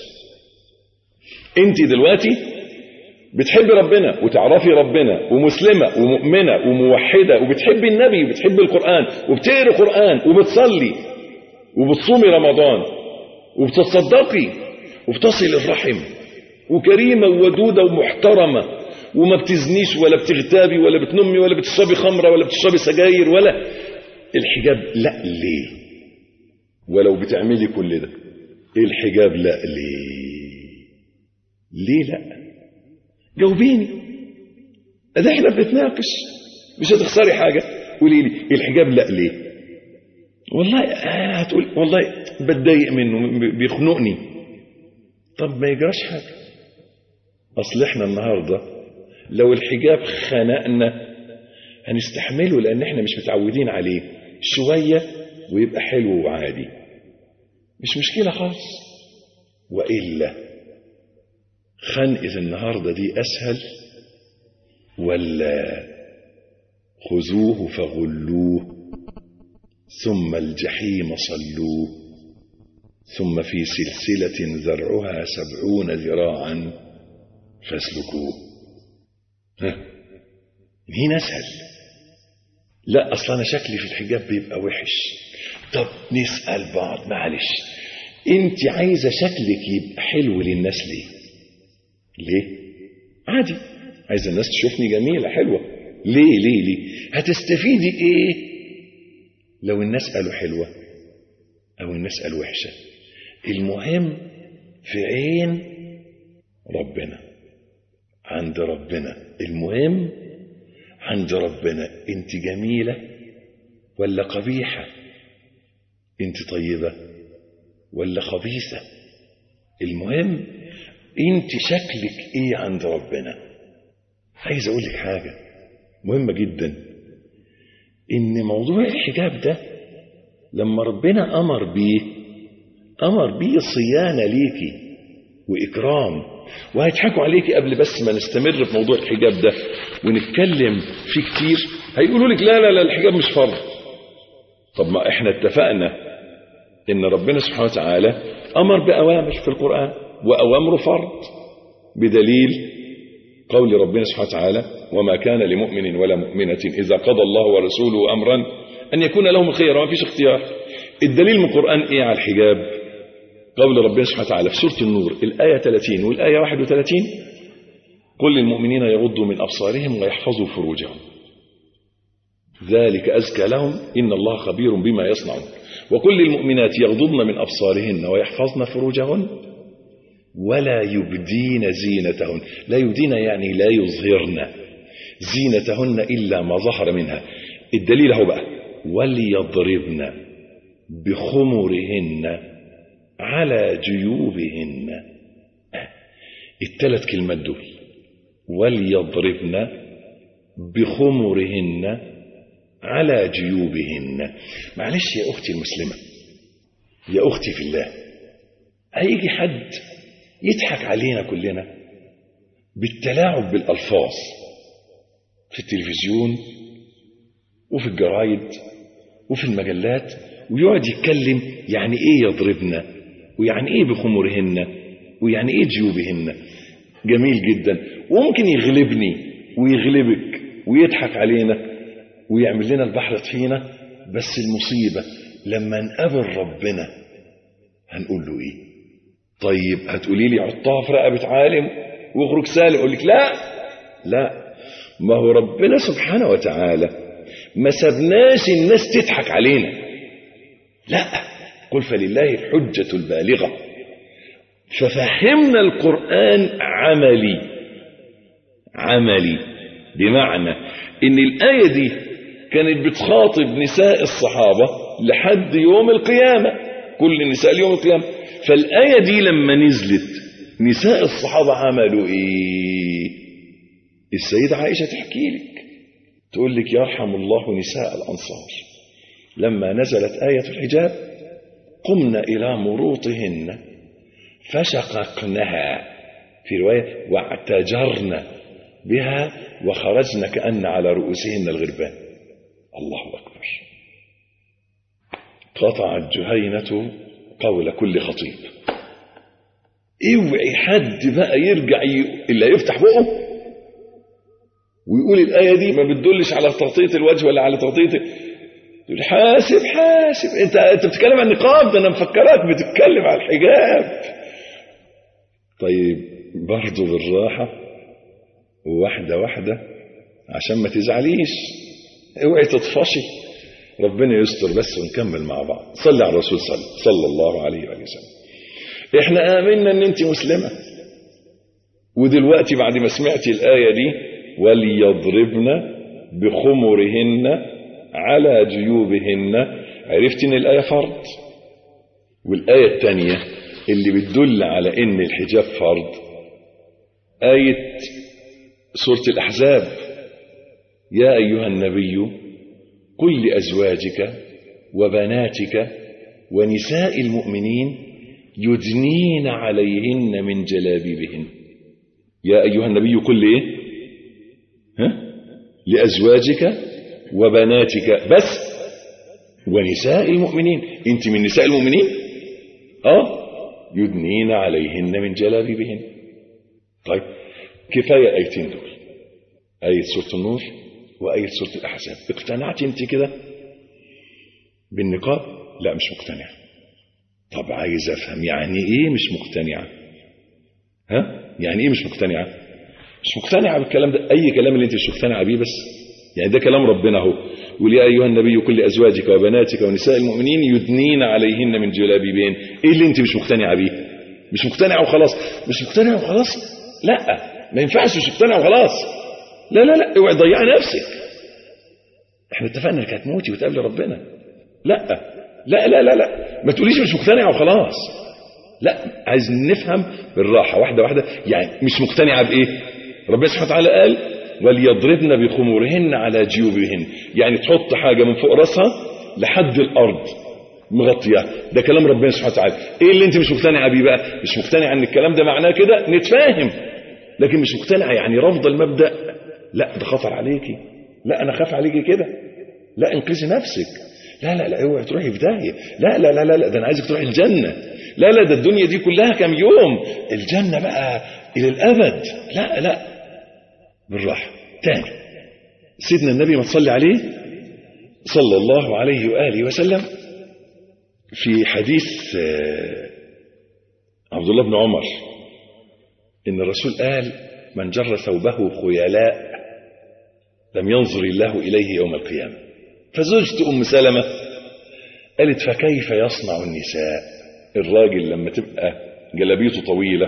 انت دلوقتي بتحبي ربنا وتعرفي ربنا ومسلمة ومؤمنة وموحدة وبتحبي النبي وبتحبي القرآن وبتقري قرآن وبتصلي وبتصومي رمضان وبتصدقي وبتصل الرحم وكريمة وودودة ومحترمة وما بتزنيش ولا بتغتابي ولا بتنمي ولا بتشربي خمرة ولا بتشربي سجاير ولا الحجاب لا ليه؟ ولو بتعملي كل ده الحجاب لا ليه؟ ليه لا؟ جاوبيني. ده احنا بنتناقش، مش هتخسري حاجة. قولي لي الحجاب لا ليه؟ والله هتقول والله بتضايق منه بيخنقني. طب ما يجراش حاجة. اصل احنا النهاردة لو الحجاب خنقنا هنستحمله، لان احنا مش متعودين عليه. شوية ويبقى حلو وعادي، مش مشكلة خالص. وإلا خنقة النهاردة دي أسهل ولا خذوه فغلوه ثم الجحيم صلوه ثم في سلسلة ذرعها 70 ذراعا فاسلكوه؟ مين أسهل؟ لا أصلا أنا شكلي في الحجاب بيبقى وحش. طب نسأل بعض، معلش انت عايزة شكلك يبقى حلو للناس ليه؟ عادي، عايزة الناس تشوفني جميلة حلوة. ليه هتستفيدي ايه لو الناس قالوا حلوة او الناس قالوا وحشة؟ المهم في عين ربنا، عند ربنا. المهم عند ربنا انت جميلة ولا قبيحة؟ انت طيبة ولا خبيثة؟ المهم انت شكلك ايه عند ربنا. عايز اقول لك حاجة مهمة جدا، ان موضوع الحجاب ده لما ربنا امر بيه صيانة ليكي واكرام. وهيضحكوا عليكي قبل بس ما نستمر في موضوع الحجاب ده ونتكلم فيه كتير، هيقولوا لك لا الحجاب مش فرض. طب ما احنا اتفقنا ان ربنا سبحانه وتعالى امر باوامر في القرآن واوامره فرض، بدليل قول ربنا سبحانه وتعالى: وما كان لمؤمن ولا مؤمنة اذا قضى الله ورسوله امرا ان يكون لهم الخير، ما فيش اختيار. الدليل من القرآن ايه على الحجاب؟ قول ربنا سبحانه وتعالى في سورة النور الآية 30 والآية 31: قل للمؤمنين يغضوا من أبصارهم ويحفظوا فروجهم ذلك أزكى لهم إن الله خبير بما يصنعون. وقل للمؤمنات يغضضن من أبصارهن ويحفظن فروجهن ولا يبدين زينتهن. لا يبدين يعني لا يظهرن زينتهن إلا ما ظهر منها. الدليل هو بقى وليضربن بخمرهن على جيوبهن. الثلاث كلمات دول وليضربن بخمرهن على جيوبهن. معلش يا أختي المسلمة، يا أختي في الله، هيجي حد يضحك علينا كلنا بالتلاعب بالألفاظ في التلفزيون وفي الجرايد وفي المجلات، ويقعد يتكلم يعني ايه يضربنا، ويعني ايه بخمرهن، ويعني ايه جيوبهن. جميل جدا، وممكن يغلبني ويغلبك ويضحك علينا ويعمل لنا البحر طحينة. بس المصيبة لما نقابل ربنا هنقول له ايه؟ طيب هتقولي لي عطها في رقبة عالم واخرج سالم، اقول لك لا، ما هو ربنا سبحانه وتعالى ما سبناش الناس تضحك علينا، لا، قل فلله الحجة البالغة. ففهمنا القرآن عملي، بمعنى ان الآية دي كانت بتخاطب نساء الصحابة لحد يوم القيامة، كل النساء يوم القيامة. فالآية دي لما نزلت نساء الصحابة عملوا ايه؟ السيدة عائشة تحكي لك، تقول لك يرحم الله نساء الأنصار لما نزلت آية الحجاب قمنا إلى مروطهن فشققنها، في رواية واعتجرن بها وخرجن كأن على رؤوسهن الغربان. الله أكبر. قطعت جهينة قول كل خطيب. اوعي حد بقى يرجع إلا يفتح بقه ويقول الآية دي ما بتدلش على تغطية الوجه ولا على تغطية. تقول حاسب انت بتتكلم عن النقاب، ده انا مفكرك بتتكلم عن الحجاب. طيب برضو بالراحة وواحدة واحدة عشان ما تزعليش، اوعي تطفشي، ربنا يستر بس ونكمل مع بعض. صلي على الرسول صلى الله عليه وسلم. احنا آمنا ان انت مسلمة، ودلوقتي بعد ما سمعتي الآية دي وليضربن بخمرهن على جيوبهن، عرفت ان الآية فرض. والآية الثانية اللي بتدل على ان الحجاب فرض آية سورة الأحزاب، يا أيها النبي قل لأزواجك وبناتك ونساء المؤمنين يدنين عليهن من جلابيبهن. يا أيها النبي قل ايه؟ لأزواجك وبناتك بس، ونساء المؤمنين، انت من نساء المؤمنين يدنين عليهن من جلابيبهن. طيب كفاية آيتين دول، آية سورة النور وآية سورة الأحزاب. اقتنعت انت كده بالنقاب؟ لا مش مقتنع. طب عايز افهم يعني ايه مش مقتنعة؟ يعني ايه مش مقتنعة؟ مش مقتنعة بالكلام ده، اي كلام اللي انت مش مقتنعة بيه بس، يعني ده كلام ربنا اهو. يقول يا ايها النبي كل ازواجك وبناتك ونساء المؤمنين يدنين عليهن من جلابيبهن. ايه اللي انت مش مقتنعة بيه؟ مش مقتنعة وخلاص؟ مش مقتنعة وخلاص؟ لا، ما ينفعش مش مقتنعة وخلاص. لا اوعي تضيعي نفسك. احنا اتفقنا انك هتموتي وتقابلي ربنا. لا ما تقوليش مش مقتنعة وخلاص. لا، عايز نفهم بالراحة واحدة واحدة. يعني مش مقتنعة بايه؟ ربنا سبحانه وتعالى قال وليضربن بخمورهن على جيوبهن، يعني تحط حاجة من فوق راسها لحد الارض مغطية. ده كلام ربنا سبحانه وتعالى. ايه اللي انت مش مقتنعة بيه بقى؟ مش مقتنعة ان الكلام ده معناه كده، نتفاهم. لكن مش مقتنعة يعني رافضة المبدأ، لا ده خطر عليكي، لا انا خاف عليكي كده، لا انقذي نفسك، لا اوعي تروحي في داهية، لا ده انا عايزك تروحي الجنة، لا ده الدنيا دي كلها كام يوم، الجنة بقى الى الابد. لا بالراحة. تاني سيدنا النبي ما تصلي عليه صلى الله عليه وآله وسلم في حديث عبد الله بن عمر إن الرسول قال من جر ثوبه خيلاء لم ينظر الله إليه يوم القيامة. فزوجة أم سلمة قالت فكيف يصنع النساء؟ الراجل لما تبقى جلابيته طويلة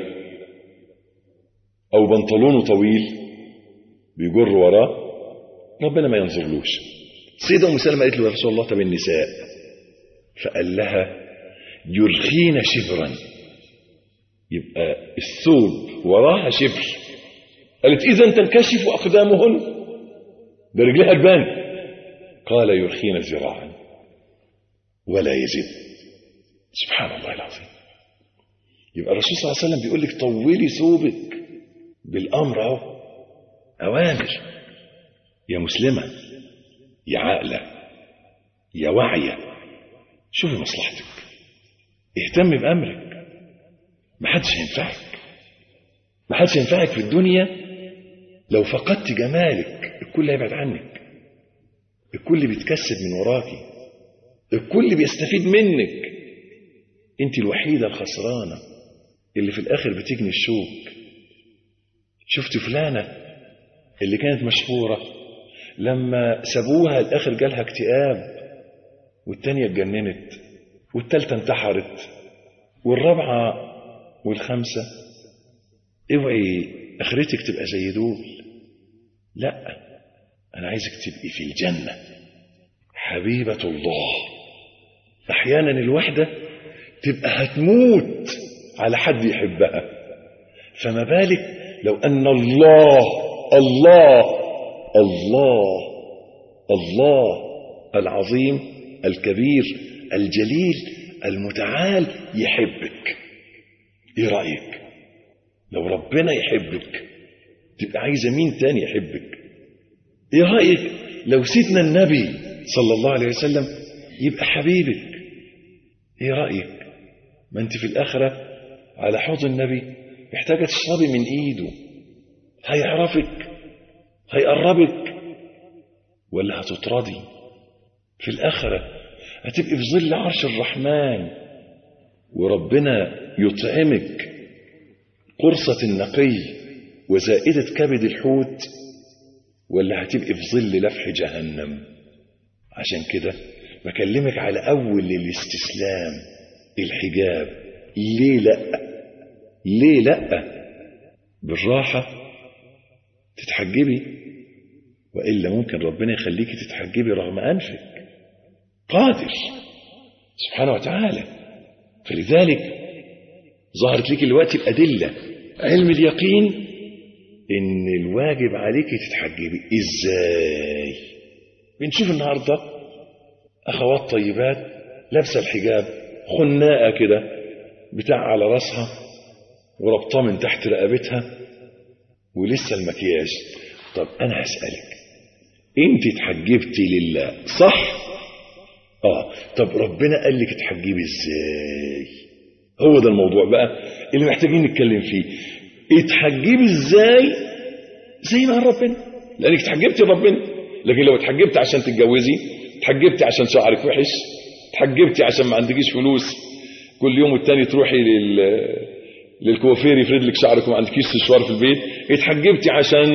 أو بنطلونه طويل بيجر وراه ربنا ما ينظرلوش. سيدة أم سلمة قالت له يا رسول الله طب النساء؟ فقال لها يرخين شبرا، يبقى الثوب وراها شبر. قالت إذن تنكشف أقدامهن، ده رجلها تبان. قال يرخين ذراعا ولا يزيد. سبحان الله العظيم. يبقى الرسول صلى الله عليه وسلم بيقول لك طولي ثوبك بالأمر اهو، أوامر. يا مسلمة، يا عاقلة، يا واعية، شوفي مصلحتك، اهتم بأمرك. محدش ينفعك، محدش ينفعك في الدنيا. لو فقدت جمالك الكل هيبعد عنك، الكل بيتكسب من وراكي، الكل بيستفيد منك. انت الوحيدة الخسرانة اللي في الآخر بتجني الشوك. شفت فلانة اللي كانت مشهورة لما سابوها الآخر جالها اكتئاب، والتانية اتجننت، والتالتة انتحرت، والرابعة والخامسة. اوعي اخرتك تبقى زي دول. لا، انا عايزك تبقي في الجنة حبيبة الله. احيانا الوحدة تبقى هتموت على حد يحبها، فما بالك لو ان الله العظيم الكبير الجليل المتعال يحبك. ايه رأيك لو ربنا يحبك تبقى عايزة مين تاني يحبك؟ ايه رأيك لو سيدنا النبي صلى الله عليه وسلم يبقى حبيبك؟ ايه رأيك؟ ما انت في الآخرة على حوض النبي محتاجة تشربي من ايده. هيعرفك، هيقربك، ولا هتطردي؟ في الآخرة هتبقي في ظل عرش الرحمن وربنا يطعمك قرصة النقي وزائدة كبد الحوت، ولا هتبقي في ظل لفح جهنم؟ عشان كده بكلمك على أول الاستسلام، الحجاب. ليه لأ؟ ليه لأ؟ بالراحة تتحجبي، وإلا ممكن ربنا يخليكي تتحجبي رغم أنفك. قادر سبحانه وتعالى. فلذلك ظهرت لك الوقت الأدلة، علم اليقين إن الواجب عليك تتحجبي. إزاي؟ بنشوف النهاردة أخوات طيبات لابسة الحجاب خناقة كده بتاع على رأسها وربطة من تحت رقبتها ولسه المكياج. طب أنا هسألك، أنت اتحجبتي لله صح؟ طب ربنا قال لك اتحجبي إزاي؟ هو ده الموضوع بقى اللي محتاجين نتكلم فيه. اتحجبي إزاي زي ما ربنا، لأنك اتحجبتي ربنا. لكن لو اتحجبتي عشان تتجوزي، اتحجبتي عشان شعرك وحش، اتحجبتي عشان ما عندكيش فلوس كل يوم والتاني تروحي للكوافير يفرد لك شعرك وما عندكيش سشوار في البيت، اتحجبتي عشان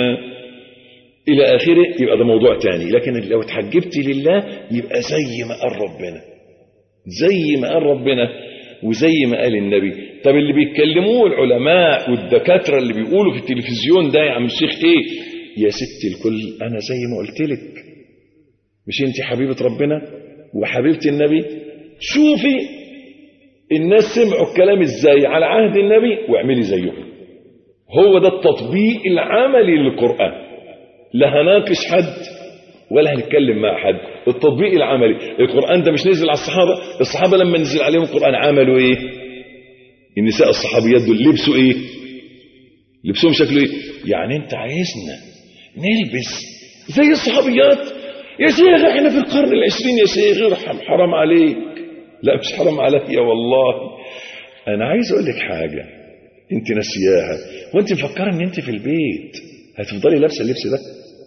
الى اخره، يبقى ده موضوع تاني. لكن لو اتحجبتي لله يبقى زي ما قال ربنا، زي ما قال ربنا وزي ما قال النبي. طب اللي بيتكلموه العلماء والدكاتره اللي بيقولوا في التلفزيون ده يا عم الشيخ ايه؟ يا ست الكل، انا زي ما قلت لك، مش انت حبيبه ربنا وحبيبه النبي؟ شوفي الناس سمعوا الكلام ازاي على عهد النبي واعملي زيهم. هو ده التطبيق العملي للقرآن. لا هناقش حد ولا هنتكلم مع حد، التطبيق العملي. القرآن ده مش نزل على الصحابة. الصحابة لما نزل عليهم القرآن عملوا ايه؟ النساء الصحابيات دول لبسوا ايه؟ لبسهم شكله ايه؟ يعني انت عايزنا نلبس زي الصحابيات؟ يا شيخ احنا في القرن العشرين يا شيخ، حرام عليك. لا مش حرام عليا والله. انا عايز اقول لك حاجة انت نسياها، وانت مفكرة ان انت في البيت هتفضلي لابسه اللبس ده.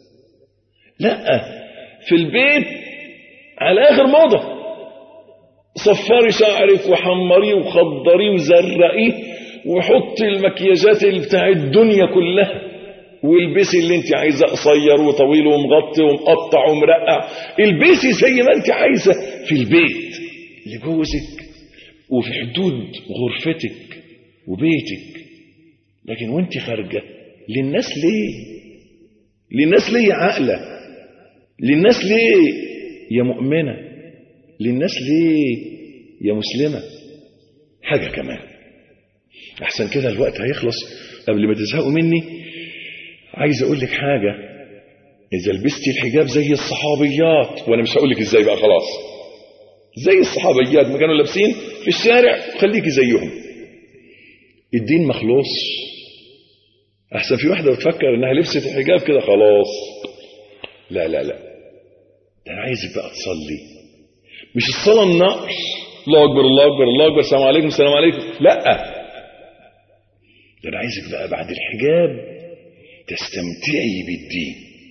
لا، في البيت على اخر موضة، صفري شعرك وحمريه وخضريه وزرقيه وحطي المكياجات اللي بتاع الدنيا كلها، والبسي اللي انت عايزه، قصير وطويل ومغطي ومقطع ومرقع، البسي زي ما انت عايزه في البيت لجوزك وفي حدود غرفتك وبيتك، لكن وانت خارجة للناس ليه؟ للناس ليه يا عاقلة؟ للناس ليه يا مؤمنة؟ للناس ليه يا مسلمة؟ حاجة كمان أحسن كده الوقت هيخلص قبل ما تزهقوا مني. عايز أقول لك حاجة، إذا لبستي الحجاب زي الصحابيات، وأنا مش هقول لك إزاي بقى، خلاص زي الصحابيات ما كانوا لابسين في الشارع، خليكي زيهم. الدين مخلوص. أحسن في واحدة بتفكر إنها لبست الحجاب كده خلاص. لا لا لا، ده أنا عايزك بقى تصلي، مش الصلاة النقش الله أكبر الله أكبر الله أكبر السلام عليكم السلام عليكم، لا، ده أنا عايزك بقى بعد الحجاب تستمتعي بالدين،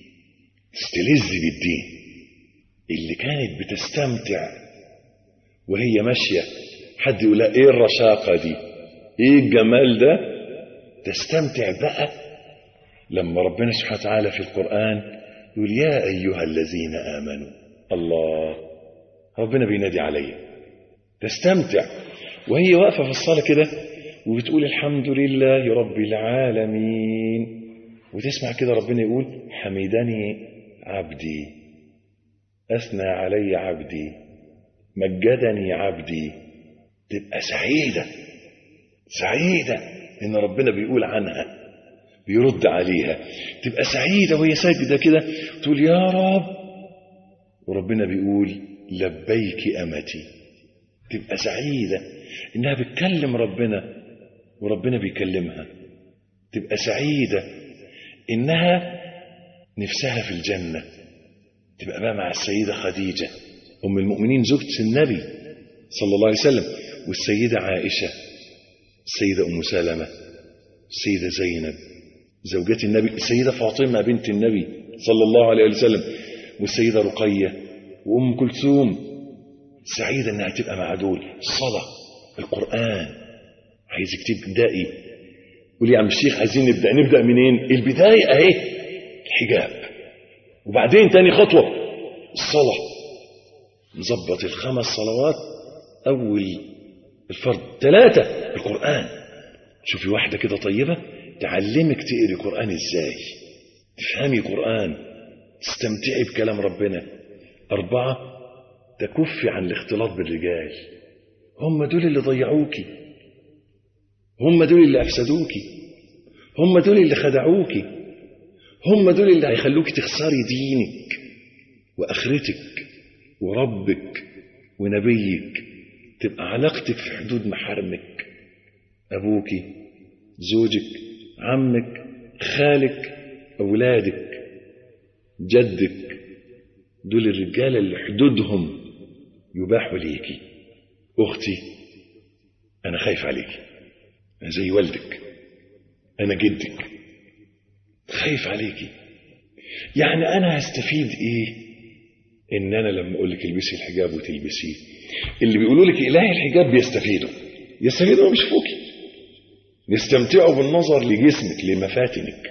تستلذي بالدين. اللي كانت بتستمتع وهي ماشية حد يقول لها ايه الرشاقة دي، ايه الجمال ده، تستمتع بقى لما ربنا سبحانه وتعالى في القرآن يقول يا أيها الذين آمنوا. الله، ربنا بينادي عليا، تستمتع وهي واقفة في الصلاة كده وبتقول الحمد لله رب العالمين، وتسمع كده ربنا يقول حمدني عبدي، أثنى علي عبدي، مجدني عبدي. تبقى سعيدة سعيدة إن ربنا بيقول عنها، بيرد عليها. تبقى سعيدة وهي ساجدة كده تقول يا رب، وربنا بيقول لبيك أمتي. تبقى سعيدة إنها بتكلم ربنا وربنا بيكلمها. تبقى سعيدة إنها نفسها في الجنة، تبقى بقى مع السيدة خديجة أم المؤمنين زوجة النبي صلى الله عليه وسلم، والسيدة عائشة، السيدة أم سلمة، السيدة زينب زوجات النبي، السيدة فاطمة بنت النبي صلى الله عليه وسلم، والسيدة رقية وأم كلثوم. سعيدة إنها تبقى مع دول. الصلاة، القرآن. عايزك تبدأي، قولي يا عم الشيخ عايزين نبدأ منين؟ البداية أهي الحجاب، وبعدين تاني خطوة الصلاة، نظبط ال5 صلوات، أول الفرض 3 القرآن. شوفي واحدة كده طيبة تعلمك تقري قرآن إزاي، تفهمي قرآن، تستمتعي بكلام ربنا. 4 تكفي عن الاختلاط بالرجال، هم دول اللي ضيعوكي، هم دول اللي أفسدوكي، هم دول اللي خدعوكي، هم دول اللي هيخلوكي تخسري دينك وآخرتك وربك ونبيك. تبقى علاقتك في حدود محارمك، أبوك، زوجك، عمك، خالك، أولادك، جدك. دول الرجال اللي حدودهم يباحوا ليكي. أختي، أنا خايف عليكي، أنا زي والدك، أنا جدك، خايف عليكي. يعني أنا هستفيد إيه إن أنا لما أقول لك البسي الحجاب وتلبسيه؟ اللي بيقولوا لك إلهي الحجاب يستفيدوا مش فوقي، يستمتعوا بالنظر لجسمك لمفاتنك.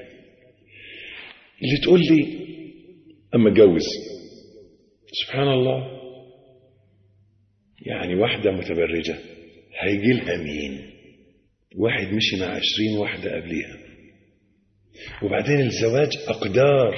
اللي تقول لي أما اتجوز، سبحان الله، يعني واحدة متبرجة هيجي لها مين؟ واحد مشي مع 20 واحدة قبليها. وبعدين الزواج أقدار،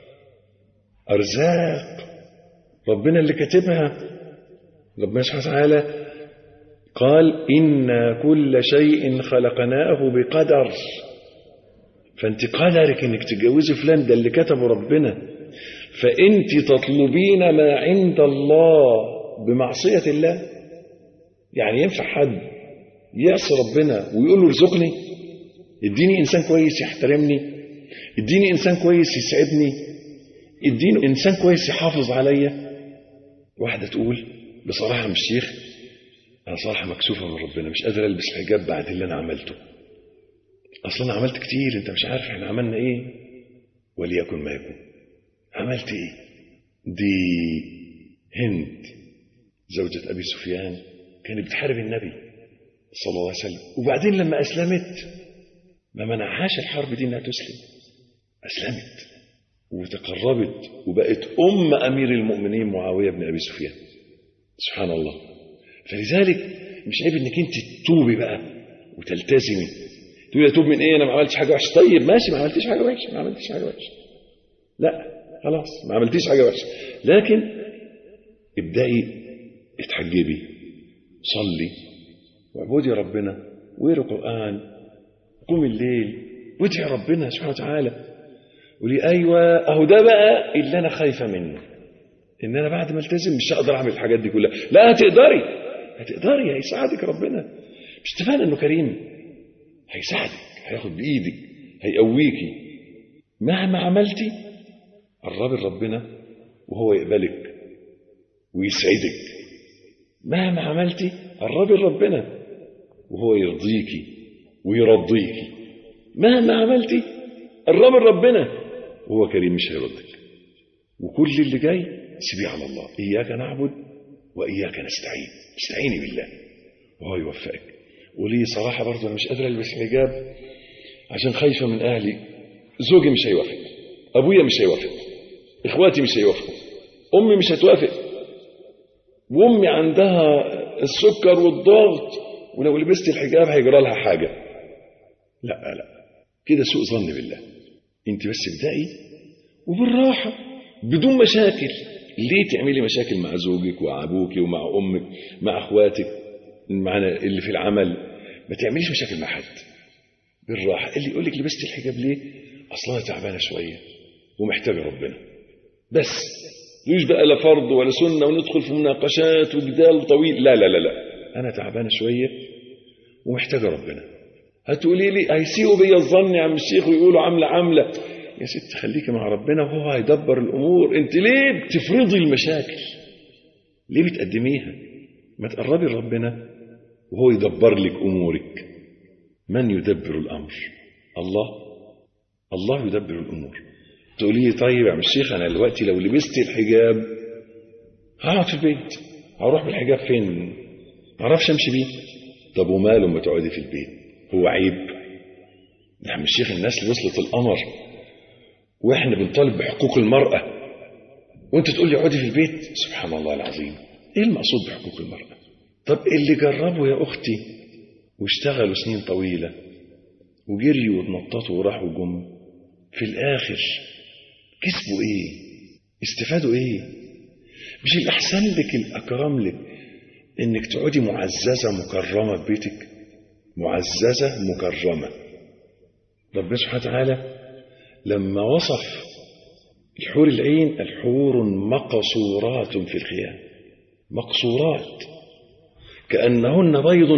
أرزاق ربنا اللي كاتبها. ربنا سبحانه وتعالى قال إن كل شيء خلقناه بقدر. فأنت قدرك إنك تتجوزي فلان، ده اللي كتبه ربنا. فأنت تطلبين ما عند الله بمعصية الله. يعني ينفع حد يعصي ربنا ويقول له ارزقني، اديني إنسان كويس يحترمني، اديني إنسان كويس يسعدني، اديني إنسان كويس يحافظ عليا؟ واحدة تقول بصراحة يا الشيخ أنا صراحة مكسوفة من ربنا، مش قادر ألبس حجاب بعد اللي أنا عملته. أصلا أنا عملت كتير، أنت مش عارف إحنا عملنا إيه. وليكن ما يكون. عملت إيه؟ دي هند زوجة أبي سفيان كانت بتحارب النبي صلى الله عليه وسلم، وبعدين لما أسلمت ما منعهاش الحرب دي إنها تسلم، أسلمت وتقربت وبقت أم أمير المؤمنين معاوية بن أبي سفيان. سبحان الله. فلذلك مش عيب إنك أنت تتوبي بقى وتلتزمي. تقول اتوب من ايه؟ انا ما عملتش حاجه وحشه. طيب ماشي، ما عملتيش حاجه وحشه، ما عملتيش حاجه وحشه، لا خلاص ما عملتيش حاجه وحشه، لكن ابدأي اتحجبي، صلي واعبدي ربنا، واقري قرآن، قومي الليل وادعي ربنا سبحانه وتعالى. قولي ايوه اهو ده بقى اللي انا خايفه منه، ان انا بعد ما التزم مش هقدر اعمل الحاجات دي كلها. لا هتقدري، هتقدري، هيساعدك ربنا. مش اتفقنا انه كريم؟ هيساعدك، هياخد بايدك، هيقويكي. مهما عملتي قربي لربنا وهو يقبلك ويسعدك. مهما عملتي قربي لربنا وهو يرضيكي ويرضيكي. مهما عملتي قربي لربنا وهو كريم مش هيردك. وكل اللي جاي سيبيه على الله. إياك نعبد وإياك نستعين. استعيني بالله وهو يوفقك. ولي صراحة برضه أنا مش قادرة ألبس حجاب عشان خايفة من أهلي. زوجي مش هيوافق، أبويا مش هيوافق، إخواتي مش هيوافقوا، أمي مش هتوافق، وأمي عندها السكر والضغط ولو لبست الحجاب هيجرى لها حاجة. لا كده سوء ظن بالله. انت بس ابدأي وبالراحة بدون مشاكل. ليه تعملي مشاكل مع زوجك ومع ابوك ومع امك مع اخواتك معنا اللي في العمل؟ ما تعمليش مشاكل مع حد. بالراحة. اللي يقولك لبست الحجاب ليه؟ اصلا تعبانة شوية ومحتاجة ربنا بس. ليش بقى لا فرض ولا سنة وندخل في مناقشات وجدال طويل. لا انا تعبانة شوية ومحتاجة ربنا. هتقولي لي هيسيئوا بيا الظن يا عم الشيخ ويقولوا عاملة. يا ست خليكي مع ربنا وهو هيدبر الامور. انت ليه بتفرضي المشاكل؟ ليه بتقدميها؟ ما تقربي لربنا وهو يدبر لك امورك. من يدبر الامر؟ الله يدبر الامور. تقولي لي طيب يا عم الشيخ انا دلوقتي لو لبست الحجاب هقعد في البيت، هروح بالحجاب فين؟ ما اعرفش امشي بيه. طب وماله لما تقعدي في البيت؟ هو عيب؟ يا عم الشيخ الناس اللي وصلت القمر واحنا بنطالب بحقوق المرأة وانت تقول لي اقعدي في البيت. سبحان الله العظيم. ايه المقصود بحقوق المرأة؟ طب اللي جربوا يا اختي واشتغلوا سنين طويلة وجريوا واتنططوا وراحوا جم، في الاخر كسبوا ايه؟ استفادوا ايه؟ مش الاحسن لك الاكرم لك انك تقعدي معززة مكرمة في بيتك؟ معززة مكرمة. ربنا سبحانه وتعالى لما وصف الحور العين: الحور مقصورات في الخيام. مقصورات كأنهن بيض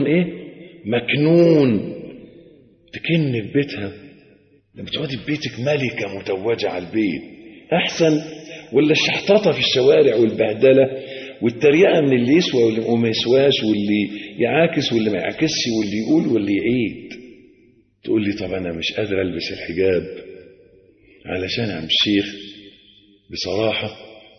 مكنون. تكن في بيتها. لما تقعدي في بيتك ملكة متوجة على البيت أحسن ولا الشحططة في الشوارع والبهدلة والتريقة من اللي يسوى واللي ما يسواش واللي يعاكس واللي ما يعاكسش واللي يقول واللي يعيد؟ تقول لي طب أنا مش قادر ألبس الحجاب علشان عم الشيخ بصراحة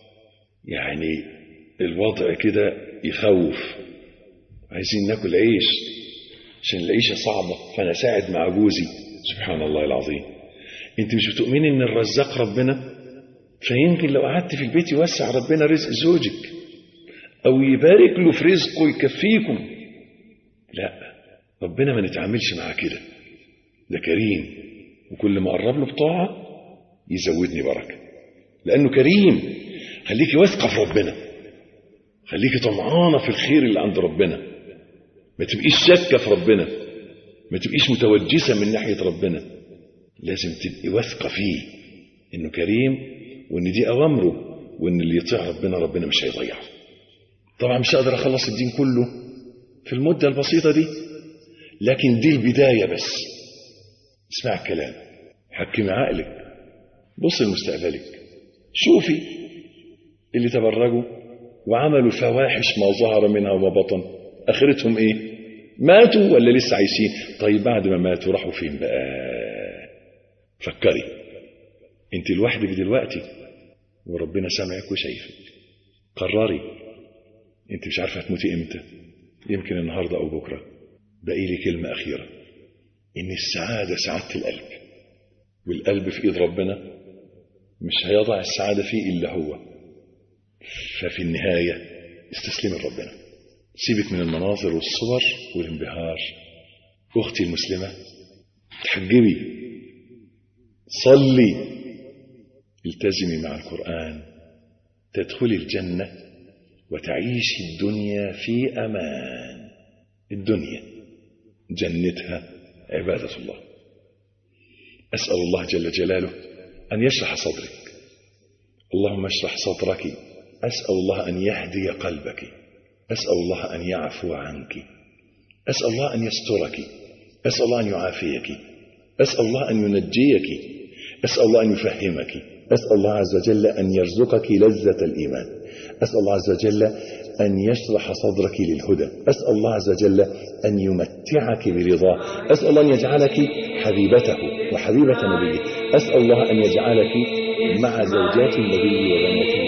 يعني الوضع كده يخوف، عايزين ناكل عيش عشان العيشة صعبة فأنا ساعد مع جوزي. سبحان الله العظيم. انت مش بتؤمني ان الرزاق ربنا؟ فيمكن لو قعدت في البيت يوسع ربنا رزق زوجك او يبارك له في رزقه يكفيكم. لا، ربنا ما نتعاملش معاه كده. ده كريم وكل ما قرب له بطاعة يزودني بركة لأنه كريم. خليكي واثقة في ربنا، خليكي طمعانة في الخير اللي عند ربنا. ما تبقيش شاكة في ربنا، ما تبقيش متوجسة من ناحية ربنا. لازم تبقي واثقة فيه إنه كريم وإن دي أوامره وإن اللي يطيع ربنا مش هيضيعه. طبعا مش هقدر أخلص الدين كله في المدة البسيطة دي، لكن دي البداية بس. اسمع الكلام، حكمي عقلك، بص لمستقبلك، شوفي اللي تبرجوا وعملوا فواحش ما ظهر منها وما بطن آخرتهم إيه؟ ماتوا ولا لسه عايشين؟ طيب بعد ما ماتوا راحوا فين بقى؟ فكري. انت لوحدك دلوقتي وربنا سامعك وشايفك. قرري. انت مش عارفة هتموتي امتى، يمكن النهاردة او بكرة. بقي لي كلمة اخيرة، ان السعادة سعادة القلب، والقلب في ايد ربنا مش هيضع السعادة فيه الا هو. ففي النهاية استسلمي لربنا، سيبك من المناظر والصور والانبهار أختي المسلمة، تحجبي، صلي، التزمي مع القرآن، تدخلي الجنة وتعيشي الدنيا في أمان. الدنيا جنتها عبادة الله. أسأل الله جل جلاله أن يشرح صدرك. اللهم اشرح صدرك. أسأل الله أن يهدي قلبك. أسأل الله أن يعفو عنك. أسأل الله أن يسترك. أسأل الله أن يعافيك. أسأل الله أن ينجيك. أسأل الله أن يفهمك. أسأل الله عز وجل أن يرزقك لذة الإيمان. أسأل الله عز وجل أن يشرح صدرك للهدى. أسأل الله عز وجل أن يمتعك برضاه. أسأل الله أن يجعلك حبيبته وحبيبة نبيه. أسأل الله أن يجعلك مع زوجات النبي وبناته